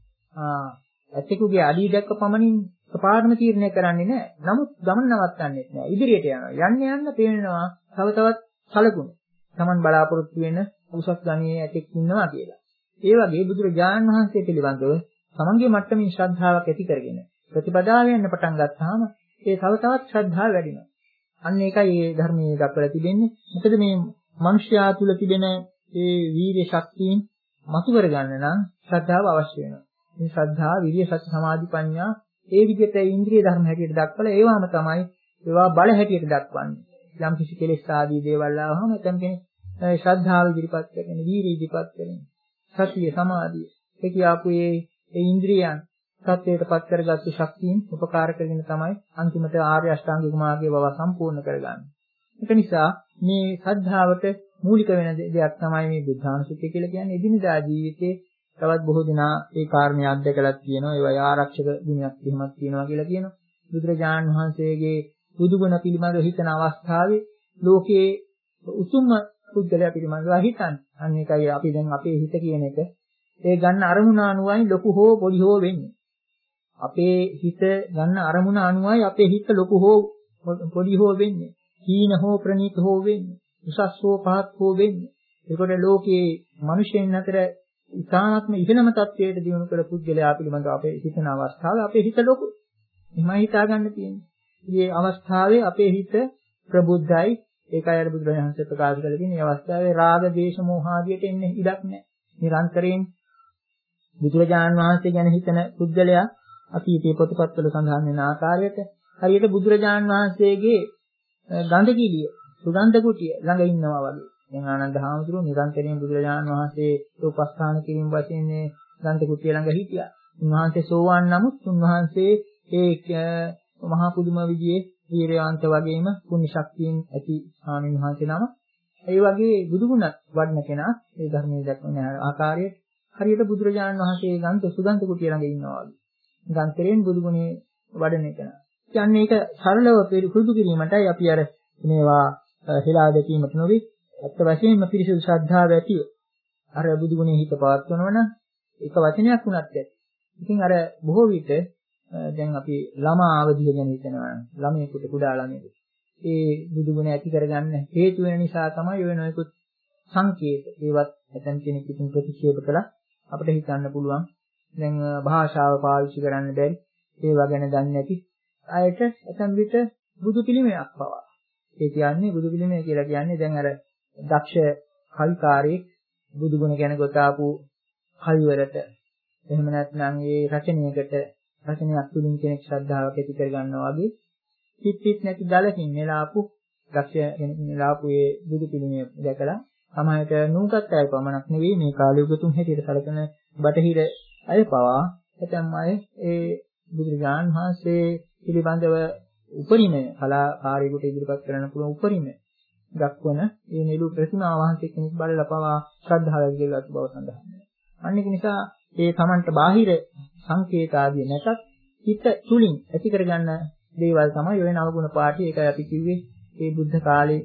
ඇතෙකුගේ අඩිය දැක්ක පමණින් පාඩම තීරණය කරන්නේ නැහැ. නමුත් ගමන නවත්තන්නේ නැහැ. ඉදිරියට යනවා. යන්න යන්න පේනවා තව තවත් සලකුණු. Taman බලාපොරොත්තු වෙන උසස් ගණයේ ඇතෙක් ඉන්නවා කියලා. ඒ වගේ බුදුරජාණන් වහන්සේ පිළිබඳව තමන්ගේ මට්ටමින් ශ්‍රද්ධාවක් ඇති කරගෙන ප්‍රතිපදාව යන්න පටන් ගත්තාම ඒ තව තවත් ශ්‍රද්ධාව වැඩිනවා. අන්න ඒකයි මේ ධර්මයේ දක්වලා තිබෙන්නේ. මොකද මේ මනුෂ්‍යයා තුල තිබෙන ඒ වීර්ය ශක්තියෙන් මතු කරගන්න නම් ශ්‍රද්ධාව අවශ්‍ය වෙනවා. මේ ශ්‍රද්ධා, විරිය, සති, සමාධි, ප්‍රඥා ඒ විදිහට ඉන්ද්‍රිය ධර්ම හැටියට දක්වලා ඒවාම තමයි ඒවා බල හැටියට දක්වන්නේ. යම් කිසි කෙලෙස් ආදී දේවල් ආවම එතන කෙනෙක් ශ්‍රද්ධාව ඉදිරිපත් කරගෙන, වීර්ය ඉදිරිපත් කරගෙන, සතිය, සමාධිය ඒ කියාපු ඒ ඉන්ද්‍රියයන් සත්‍යයටපත් කරගත්තු ශක්තියෙන් උපකාර කරගෙන තමයි අන්තිමට ආර්ය අෂ්ටාංගික මාර්ගයේ බව සම්පූර්ණ කරගන්නේ. ඒක නිසා මේ ශ්‍රද්ධාවට මූලික වෙන දෙයක් තමයි මේ බුද්ධානුස්සතිය කියලා කියන්නේ. එදිනදා ජීවිතේ තවත් බොහෝ දෙනා ඒ කාරණේ අත්දැකලා තියෙනවා. ඒවා ආරක්ෂක ගුණයක් එහෙමත් තියෙනවා කියලා කියනවා. බුදුරජාණන් වහන්සේගේ බුදුගුණ පිළිබඳව හිතන අවස්ථාවේ ලෝකයේ උතුම්ම පුද්ගලයා පිළිබඳව හිතන්නේ. අන්න ඒකයි අපි දැන් අපේ හිත කියන එක ඒ ගන්න අරමුණ අනුවයි ලොකු හෝ පොඩි හෝ වෙන්නේ. අපේ හිත ගන්න අරමුණ අනුවයි අපේ හිත ලොකු හෝ පොඩි හෝ වෙන්නේ. හීන හෝ ප්‍රනීත හෝ වෙන්නේ. උසස් හෝ පහත් හෝ වෙන්නේ. ඒකට ලෝකයේ මිනිසෙන් අතර ඉතාමත්ම ඉහළම තත්වයට දියුණු කළ පුද්ගලයා පිළිබඳව අපේ හිතන අවස්ථාවේ අපේ හිත ලොකු. එහෙමයි හිතා ගන්න තියෙන්නේ. මේ අවස්ථාවේ අපේ හිත ප්‍රබුද්ධයි. ඒකයි අර බුදුරජාණන් වහන්සේ ප්‍රකාශ කළ තියෙන මේ අවස්ථාවේ රාග, දේශ, මෝහ ආදියට එන්නේ ඉඩක් නැහැ. නිරන්තරයෙන් බුදුරජාණන් වහන්සේ ගැන හිතන පුද්ගලයා අතීතයේ පොතපත්වල සඳහන් වෙන ආකාරයට හරියට බුදුරජාණන් වහන්සේගේ ගඳ කිලිය සුගන්ධ කුටිය ළඟ ඉන්නවා වගේ. දැන් ආනන්ද හාමුදුරුවෝ නිරන්තරයෙන් බුදුරජාණන් වහන්සේ උපස්ථාන කිරීම වශයෙන් මේ ගන්ධ කුටිය ළඟ හිටියා. උන්වහන්සේ සෝවාන් නමුත් උන්වහන්සේ ඒ මහා පුදුම විදියේ වීරයන්ත වගේම පුණ්‍ය ශක්තියෙන් ඇති ස්වාමීන් වහන්සේ නම. ඒ වගේ බුදුගුණ වඩන කෙනා ඒ ධර්මයේ දක්වන ආකාරයට හරියට බුදුරජාණන් වහන්සේ ගන්ධ සුගන්ධ කුටිය ළඟ ඉන්නවා වගේ. ගන්තරෙන් බුදුගුණේ වඩන කෙනා. කියන්නේ ඒක සරලව පුරුදු කිරීමටයි අපි අර මේවා හෙලා දැකීමට නොවේ. අත්ත වශයෙන්ම පිරිසිදු ශ්‍රද්ධාව ඇතිව අර බුදුගුණේ හිත පවත්වනවා නම් එක වචනයක් වුණත් ඇති. ඉතින් අර බොහෝ විට දැන් අපි ළමා අවධිය ගැන හිතනවා නම් ළමයෙකුට කුඩා ළමයෙකුට ඒ බුදුගුණ ඇති කරගන්න හේතු වෙන නිසා තමයි ඔය නොයෙකුත් සංකේත ඒවත් ඇතන් කෙනෙක් ඉතින් ප්‍රතික්ෂේප කළා අපිට හිතන්න පුළුවන්. දැන් භාෂාව පාවිච්චි කරන්න බැරි ඒවා ගැන දන්නේ නැති අයට ඇතන් විට බුදු පිළිමයක් පවා. ඒ කියන්නේ බුදු පිළිමය කියලා කියන්නේ දැන් අර දක්ෂ කවිකාරයෙක් බුදුගුණ ගැන ගොතාපු කවිවලට එහෙම නැත්නම් ඒ රචනයකට රචනයක් තුලින් කෙනෙක් ශ්‍රද්ධාවක් ඇති කර ගන්නවා වගේ පිට පිට නැති දලකින් නෙලාපු දක්ෂ කෙනෙක් නෙලාපු ඒ බුදු පිළිමය දැකලා සමහරට නූගත් අය පමණක් නෙවෙයි මේ කාලේ උගතුන් හැටියට සැලකෙන බටහිර අය පවා ඇතැම් අය ඒ බුදුරජාණන් වහන්සේ පිළිබඳව උපරිමය කලාකාරයෙකුට ඉදිරිපත් කරන්න පුළුවන් උපරිමය දක්වන මේ නිලු ප්‍රතිමා වහන්සේ කෙනෙක් බලලා පවා ශ්‍රද්ධාව ඇති කරගත් බව සඳහන් වෙනවා. අන්න ඒක නිසා ඒ Tamanට බාහිර සංකේත ආදී නැතත් හිත තුලින් ඇති කරගන්න දේවල් තමයි ඔය නවගුණ පාඨය. ඒකයි අපි කිව්වේ මේ බුද්ධ කාලේ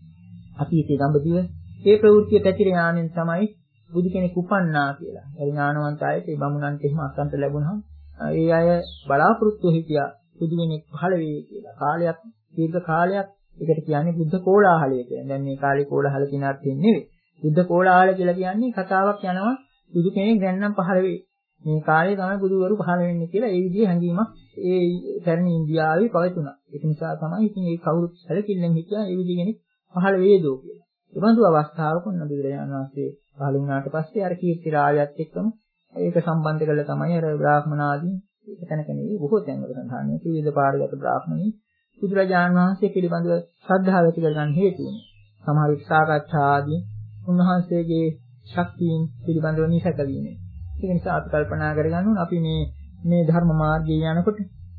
අතීතයේ දඹදිව ඒ ප්‍රවෘත්තිය පැතිර යාමෙන් තමයි බුදු කෙනෙක් උපන්නා කියලා. ඒ ඥානවන්ත අයට ඒ බමුණන්ට එහෙම අසන්ත ලැබුණා. ඒ අය බලාපොරොත්තු හිටියා බුදු කෙනෙක් පහළ වෙයි කියලා. කාලයක් දීර්ඝ කාලයක් ඒකට කියන්නේ බුද්ධ කෝලාහලය කියලා. දැන් මේ කාලේ කෝලාහල කියන අර්ථයෙන් නෙවෙයි. බුද්ධ කෝලාහල කියලා කියන්නේ කතාවක් යනවා බුදු කෙනෙක් දැන් නම් පහළ වෙයි. මේ කාලේ තමයි බුදුවරු පහළ වෙන්නේ කියලා ඒ විදිහේ හැඟීමක් ඒ පැරණි ඉන්දියාවේ පවතුණා. ඒක නිසා තමයි ඉතින් ඒ කවුරුත් සැලකිල්ලෙන් හිටියා ඒ විදිහ කෙනෙක් පහළ වේදෝ කියලා. ඒ බඳු අවස්ථාවක උන්න බුදුරජාණන් වහන්සේ පහළ වුණාට පස්සේ අර කීර්ති රාජයත් එක්කම ඒක සම්බන්ධ කරලා තමයි අර බ්‍රාහ්මණ ආදී ඒක තැනක නෙවෙයි බොහෝ තැන්වල සඳහන් වෙන්නේ. විවිධ පාරගත බ්‍රාහ්මණී බුදුරජාණන් වහන්සේ පිළිබඳව ශ්‍රද්ධාව ඇති කරගන්න හේතු වෙනවා. සමහර විට සාකච්ඡා ආදී උන්වහන්සේගේ ශක්තියින් පිළිබඳව නිසකවීමේ. ඒක නිසා අපි කල්පනා කරගන්න ඕන අපි මේ මේ ධර්ම මාර්ගයේ යනකොට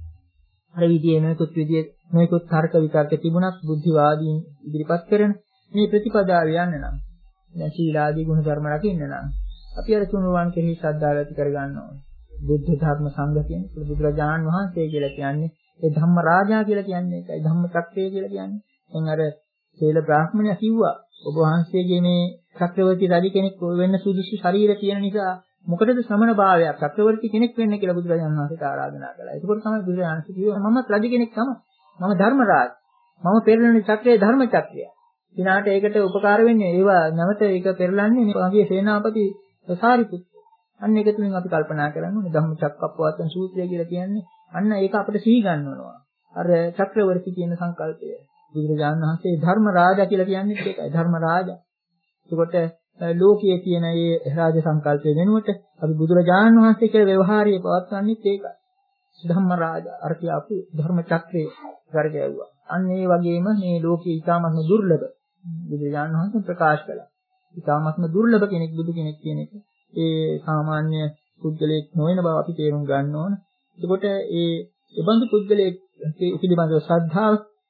අර විදියේ නොයෙකුත් විදියේ නොයෙකුත් තර්ක විතර්ක තිබුණත් බුද්ධිවාදීන් ඉදිරිපත් කරන මේ ප්‍රතිපදාව යන්න නම් දැන් සීලාදී ගුණ ධර්ම රකින්න නම් අපි අර තුනුරුවන් කෙරෙහි ශ්‍රද්ධාව ඇති කරගන්න ඕනේ. බුද්ධ ධර්ම සංඝ කියන්නේ බුදුරජාණන් වහන්සේ කියලා කියන්නේ ඒ ධම්ම රාජා කියලා කියන්නේ ඒකයි ධම්ම චක්‍රය කියලා කියන්නේ. දැන් අර සීල බ්‍රාහ්මණයා කිව්වා ඔබ වහන්සේගේ මේ චක්‍රවර්ති රජ කෙනෙක් වෙන්න සුදුසු ශරීරය තියෙන නිසා මොකටද ශ්‍රමණ භාවයක් චක්‍රවර්ති කෙනෙක් වෙන්න කියලා බුදුරජාණන් වහන්සේට ආරාධනා කළා. ඒකෝට තමයි බුදුරජාණන් වහන්සේ කිව්වා මමත් රජ කෙනෙක් තමයි. මම ධර්ම රාජ. මම පෙරළෙන චක්‍රය ධර්ම චක්‍රය. දිනාට ඒකට උපකාර වෙන්නේ ඒවා නැවත ඒක පෙරලන්නේ මගේ සේනාපති සාරිපුත්ත. අන්න ඒක තුලින් අපි කල්පනා කරන්න ඕනේ ධම්මචක්කප්පවත්තන සූත්‍රය කියලා කියන්නේ අන්න ඒක අපිට සිහි ගන්නවනවා. අර චක්‍රවර්ති කියන සංකල්පය. බුදුරජාණන් වහන්සේ ධර්ම රාජා කියලා කියන්නේ ඒකයි ධර්ම රාජා. ඒකට ලෝකයේ තියෙන මේ රාජ සංකල්පය වෙනුවට අපි බුදුරජාණන් වහන්සේ කියලා ව්‍යවහාරයේ පවත්වන්නේ ඒකයි. ධම්ම රාජා අර කියපු ධර්ම චක්‍රයේ කරගැවුවා. අන්න ඒ වගේම මේ ලෝකයේ ඊටාත්ම දුර්ලභ බුදුරජාණන් වහන්සේ ප්‍රකාශ කළා. ඊටාත්ම දුර්ලභ කෙනෙක් බුදු කෙනෙක් කියන එක ඒ සාමාන්‍ය පුද්ගලයෙක් නොවන බව අපි තේරුම් ගන්න ඕන. එතකොට ඒ ඒබඳු පුද්ගලයෙක් පිළිබඳව ශ්‍රද්ධාව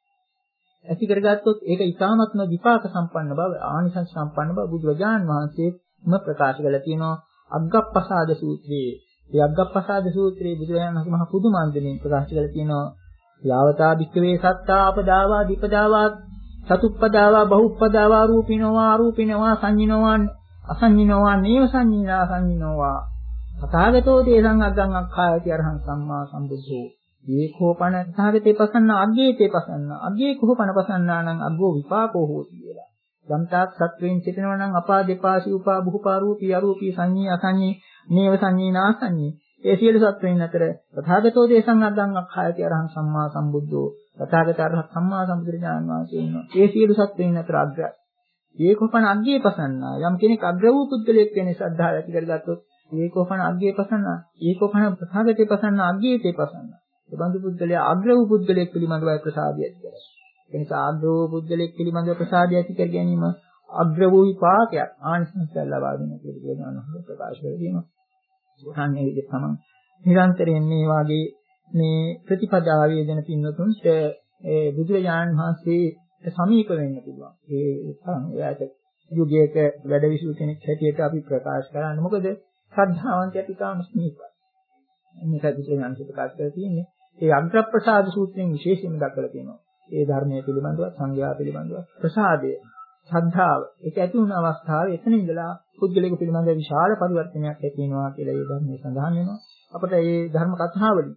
ඇති කරගත්තොත් ඒක ඊටාත්ම විපාක සම්පන්න බව ආනිසංස සම්පන්න බව බුදුරජාණන් වහන්සේම ප්‍රකාශ කරලා තියෙනවා අග්ගප්පසාද සූත්‍රයේ. මේ අග්ගප්පසාද සූත්‍රයේ බුදුරජාණන් වහන්සේ මහ පුදුමාන්දමින් ප්‍රකාශ කරලා තියෙනවා යාවතා භික්ඛවේ සත්තා අපදාවා දීපදාවා සතුප්පදාවා බහුප්පදාවා රූපිනෝවා අරූපිනෝවා සංඤිනෝවා අසංඤිනෝවා නේව සංඤිනා සංඤිනෝවා තථාගතෝ දේසං අග්ගං අක්ඛායති අරහං සම්මා සම්බුද්ධෝ ඒකෝපන තථාගතේ පසන්න අග්ගේතේ පසන්න අග්ගේ කෝපන පසන්නානං අග්ගෝ විපාකෝ හෝති කියලා. යම්තාක් සත්වයෙන් සිටිනවා නම් අපා දෙපාසි උපා බුහපා රූපී අරූපී සංඤී අසංඤී නේව සංඤී නාසංඤී ඒ සියලු සත්වයන් අතර තථාගතෝ දේසං අග්ගං අක්ඛායති අරහං සම්මා සම්බුද්ධෝ තථාගත අරහත් සම්මා සම්බුදුරජාණන් වහන්සේ ඉන්නවා. ඒ සියලු සත්වයන් අතර අග්‍රයි. ඒකෝපන අග්ගේ පසන්නා යම් කෙනෙක් අග්‍ර වූ පුද්ගලයෙක් වෙන ශ්‍රද්ධාව ඇති කරගත්තොත් ඒකෝපන අග්ගේ පසන්න ඒකෝපන ප්‍රසාදයේ පසන්න අග්ගේතේ පසන්න. ඒ බඳු පුද්ගලයා අග්‍ර වූ පුද්ගලයෙක් පිළිබඳව ප්‍රසාදය ඇති කරයි. ඒ නිසා අග්‍ර වූ පුද්ගලයෙක් පිළිබඳව ප්‍රසාදය ඇති කර ගැනීම අග්‍ර වූ විපාකයක් ආනිසංසය ලබා ගැනීම කියලා කියනවා ප්‍රකාශ කරලා තියෙනවා. අන්නේ විදිහට තමයි නිරන්තරයෙන් මේ වාගේ මේ ප්‍රතිපදාවේ යෙදෙන පින්වතුන්ට ඒ බුදුරජාණන් වහන්සේ සමීප වෙන්න පුළුවන්. ඒ එයාට යුගයක වැඩවිසු කෙනෙක් හැටියට අපි ප්‍රකාශ කරන්නේ මොකද ශ්‍රද්ධාවන්තයෙක් ඉතාම සමීපයි. මේක බුදුරජාණන් ප්‍රකාශ කරලා තියෙන්නේ. ඒ අග්‍ර ප්‍රසාද සූත්‍රයෙන් විශේෂයෙන්ම දක්වලා තියෙනවා. ඒ ධර්මයේ පිළිබඳව සංඝයා පිළිබඳව ප්‍රසාදය ශ්‍රද්ධාව ඒක ඇති වුණ අවස්ථාවේ එතන ඉඳලා පුද්ගලික පිළිබඳව විශාල පරිවර්තනයක් ඇති වෙනවා කියලා ඒ ධර්මයේ සඳහන් වෙනවා. අපිට මේ ධර්ම කතාවලින්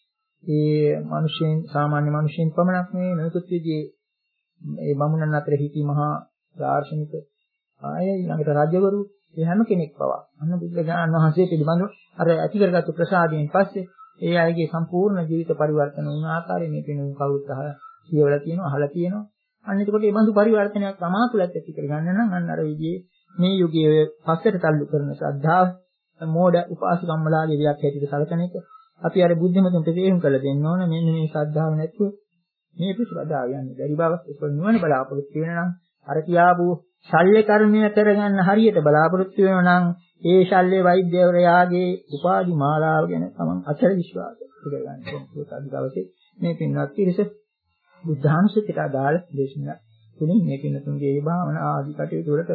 ඒ මිනිසෙන් සාමාන්‍ය මිනිසෙන් පමණක් නෙවෙයි නොයෙකුත් විදිහේ මේ බමුණන් අතර හිටි මහා දාර්ශනික ආය ඊළඟට රජවරු ඒ හැම කෙනෙක් පවා අන්න බුදුරජාණන් වහන්සේ පිළිබඳව අර ඇති කරගත්තු ප්‍රසාදයෙන් පස්සේ ඒ අයගේ සම්පූර්ණ ජීවිත පරිවර්තන වුණ ආකාරය මේ කෙනෙකු කවුරුත් අහලා කියවලා තියෙනවා අහලා තියෙනවා. අන්න එතකොට මේ බඳු පරිවර්තනයක් තමා තුළත් ඇති කරගන්න නම් අන්න අර විදිහේ මේ යුගයේ පස්සට තල්ලු කරන ශ්‍රද්ධාව මෝඩ උපාසකම්මලාගේ වියක් හැටියට සැලකෙන එක අපි අර බුද්ධමතුන්ට තේරුම් කරලා දෙන්න ඕන. මෙන්න මේ ශ්‍රද්ධාව නැතුව මේ ප්‍රතිපදාව යන්නේ බැරි බව ඒක නිවන බලාපොරොත්තු වෙන නම් අර කියාපු ශල්්‍ය කර්මය කරගන්න හරියට බලාපොරොත්තු වෙනවා නම් ඒ ශල්්‍ය වෛද්‍යවරයාගේ උපාධි මාලාව ගැන තමන් අචල විශ්වාසය කරගන්න ඕනේ. අද දවසේ මේ පින්වත් පිරිස බුද්ධානුස්සතියට අදාළ දේශනා තුලින් මේ පින්තුන්ගේ ඒ භාවනා ආදී කටයුතු වලට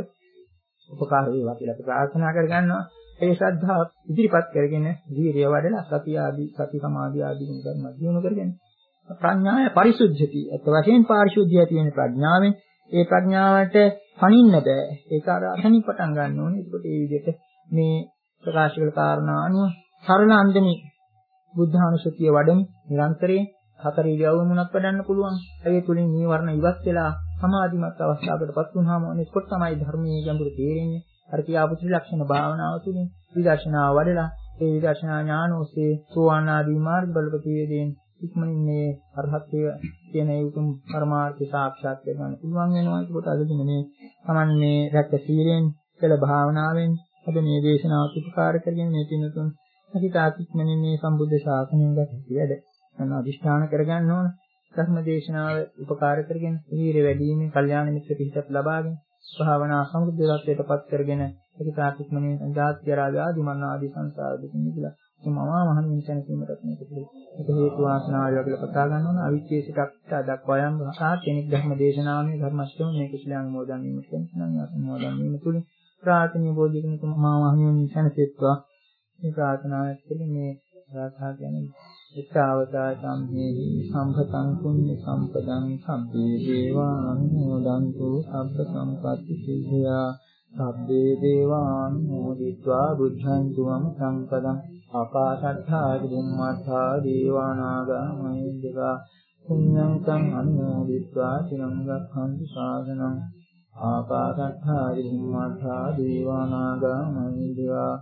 උපකාර වේවා කියලා ප්‍රාර්ථනා කරගන්නවා. ඒ ශ්‍රද්ධාව ඉදිරිපත් කරගෙන ධීරිය වඩලා සතිය ආදී සති සමාධි ආදී ගුණ ධර්ම දියුණු කරගෙන ප්‍රඥාය පරිසුද්ධති අත් වශයෙන් පාරිශුද්ධිය තියෙන ප්‍රඥාවෙන් ඒ ප්‍රඥාවට පණින්න බෑ. ඒක අර අතනින් පටන් ගන්න ඕනේ. ඒකට ඒ විදිහට මේ ප්‍රකාශ කළ කාරණා අනුව සරල අන්දමේ බුද්ධානුස්සතිය වඩමි නිරන්තරයෙන් හතර ඉරියව්වමුණක් වඩන්න පුළුවන්. ඒ තුලින් නීවරණ ඉවත් වෙලා සමාධිමත් අවස්ථාවකටපත් වුණාම එතකොට තමයි ධර්මයේ ගැඹුර තේරෙන්නේ. අර කියාපු ත්‍රිලක්ෂණ භාවනාව තුළින් විදර්ශනා වඩලා ඒ විදර්ශනා ඥාන ඔස්සේ සෝවාන් ආදී මාර්ග බලපතිවේදීන් ඉක්මනින් මේ අරහත්ත්වය කියන ඒ උතුම් පරමාර්ථය සාක්ෂාත් කරගන්න පුළුවන් වෙනවා. ඒකට අද දින මේ Taman මේ රැක්ක සීලෙන් කළ භාවනාවෙන් අද මේ දේශනාවට උපකාර කරගෙන මේ පින්තුන් අතිතාක් ඉක්මනින් මේ සම්බුද්ධ ශාසනයෙන් ගත වැඩ යන අදිෂ්ඨාන කරගන්න ඕන. ධර්ම දේශනාව උපකාර කරගෙන ඊහිර වැඩිීමේ කල්යාණ මිත්‍ර පිහිටක් ලබාගෙන භාවනා සම්බුද්ධත්වයට පත් කරගෙන අතිතාක් ඉක්මනින් ජාති ජරා ව්‍යාධි මරණ ආදී සංසාර දුකින් මිදලා මමා මහන් විචනසීමකට මේක ඒක හේතු වාසනාවය කියලා කතා ගන්න ඕන. අවිච්ඡේසිකක් දක්වා යම් සාත් කෙනෙක් ධර්ම දේශනාවේ ධර්මස්තම මේ කුසලයන් මොදන් වීම කියන අනුමෝදන් වීම තුල ප්‍රාර්ථනීය බෝධිකන මමා මහන් විචනසෙත්වා මේ ප්‍රාර්ථනාවත් තුළින් මේ රාථා කියන්නේ ඉස්සාවතා සම්මේහි සම්පතං පුඤ්ඤ සම්පදං සම්පේ දේවානුමෝදන්තු සබ්බ සම්පatti සිද්ධා සබ්බේ දේවානුමෝදිत्वा බුද්ධං තුමන් සංපදං ආකාශට්ඨා චුම්මඨා දේවානාගා මහින්దికා පුඤ්ඤං සං අනුමෝදිत्वा චිරං රක්ඛන්තු ශාසනං ආකාශට්ඨා චුම්මඨා දේවානාගා මහින්దికා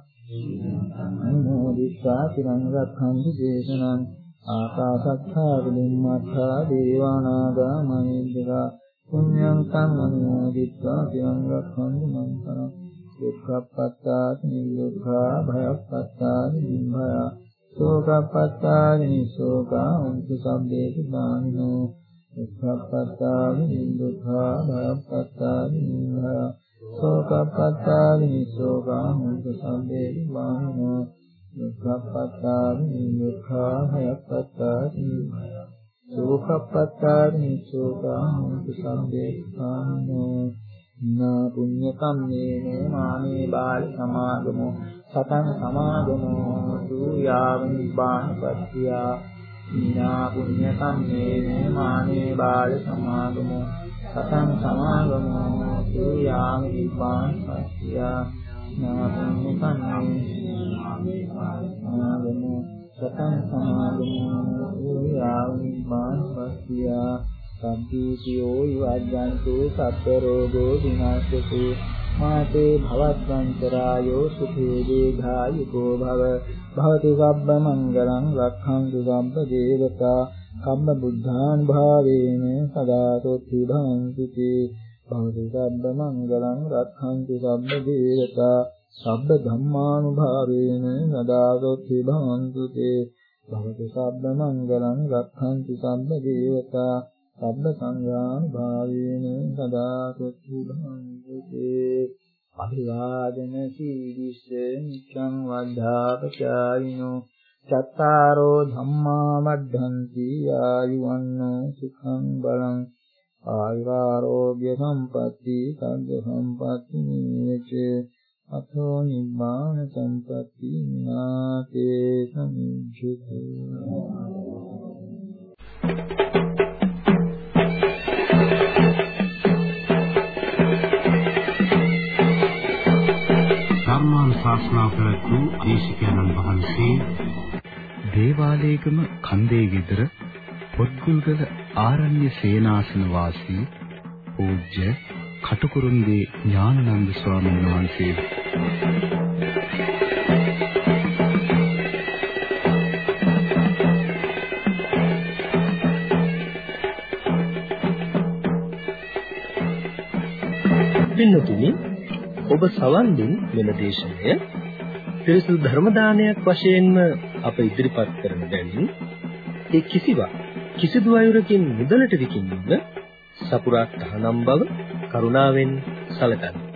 අනුමෝදිत्वा චිරං රක්ඛන්තු දේශනං ආකාශට්ඨා චුම්මඨා දේවානාගා මහින්దికා පුඤ්ඤං සං අනුමෝදිत्वा චිරං රක්ඛන්තු මං පරං දුක්ඛප්පත්තාති නිරෝධා භයප්පත්තාති නිභය සෝකප්පත්තාති නිසෝකා උන්තු සම්බේති දානිනෝ දුක්ඛප්පත්තාති නිරෝධා භයප්පත්තාති නිභය සෝකප්පත්තාති නිසෝකා උන්තු සම්බේති දානිනෝ දුක්ඛප්පත්තාති නිරෝධා භයප්පත්තාති නිභය සෝකප්පත්තාති නිසෝකා උන්තු සම්බේති දානිනෝ නා පුඤ්ඤ කම්මේන මානේ බාල සමාගමෝ සතං සමාගමෝ සූයාව නිබ්බානපත්තියා නා පුඤ්ඤ කම්මේන මානේ බාල සමාගමෝ සතං සමාගමෝ සූයාව නිබ්බානපත්තියා නා පුඤ්ඤ කම්මේන සමාගමෝ සතං සමාගමෝ සූයාව නිබ්බානපත්තියා සම්පීතියෝ විවජ්ජන්තු සත්ත රෝගෝ විනාශතු මාතේ භවත්වන්තරායෝ සුඛේ දීඝායුකෝ භව භවති සබ්බ මංගලං රක්ඛන්තු සබ්බ දේවතා කම්ම බුද්ධාන් භාවේන සදා සොත්ති භවන්ති තේ භවති සබ්බ මංගලං රක්ඛන්තු සබ්බ දේවතා සබ්බ ධම්මානුභාවේන සදාගොත්ති භවන්තු තේ භවතු සබ්බ මංගලං රක්ඛන්ති සබ්බ දේවතා සබ්බ සංඝානුභාවේන සදාගොත්ති භවන්තු තේ අභිවාදන සීවිස්ස නිච්ඡං වද්ධාපචායිනෝ චත්තාරෝ ධම්මා වද්ධන්ති ආයුවන්නෝ සුඛං බලං ආයුරාෝග්‍ය සම්පatti සග්ග සම්පatti නිච්ච අතෝ නිබ්බාන සම්පatti නාතේ සමිච්ඡති. ධර්මාන් ශාස්ත්‍රා කරතු දේශිකානන් වහන්සේ දේවාලේගම කන්දේ ගෙදර පොත්ගුල්ගල ආරණ්‍ය සේනාසන වාසී පූජ්‍ය කටුකුරුන්දී ඥානানন্দ ස්වාමීන් වහන්සේ. පින්නතුනි, ඔබ සවන් දුන් මෙම දේශනය පිරිසුදු ධර්ම දානයක් වශයෙන්ම අප ඉදිරිපත් කරන බැවින් ඒ කිසිවක් කිසිදු අයුරකින් මුදලට විකිණීම සපුරා තහනම් බව කරුණාවෙන් සැලකන්න.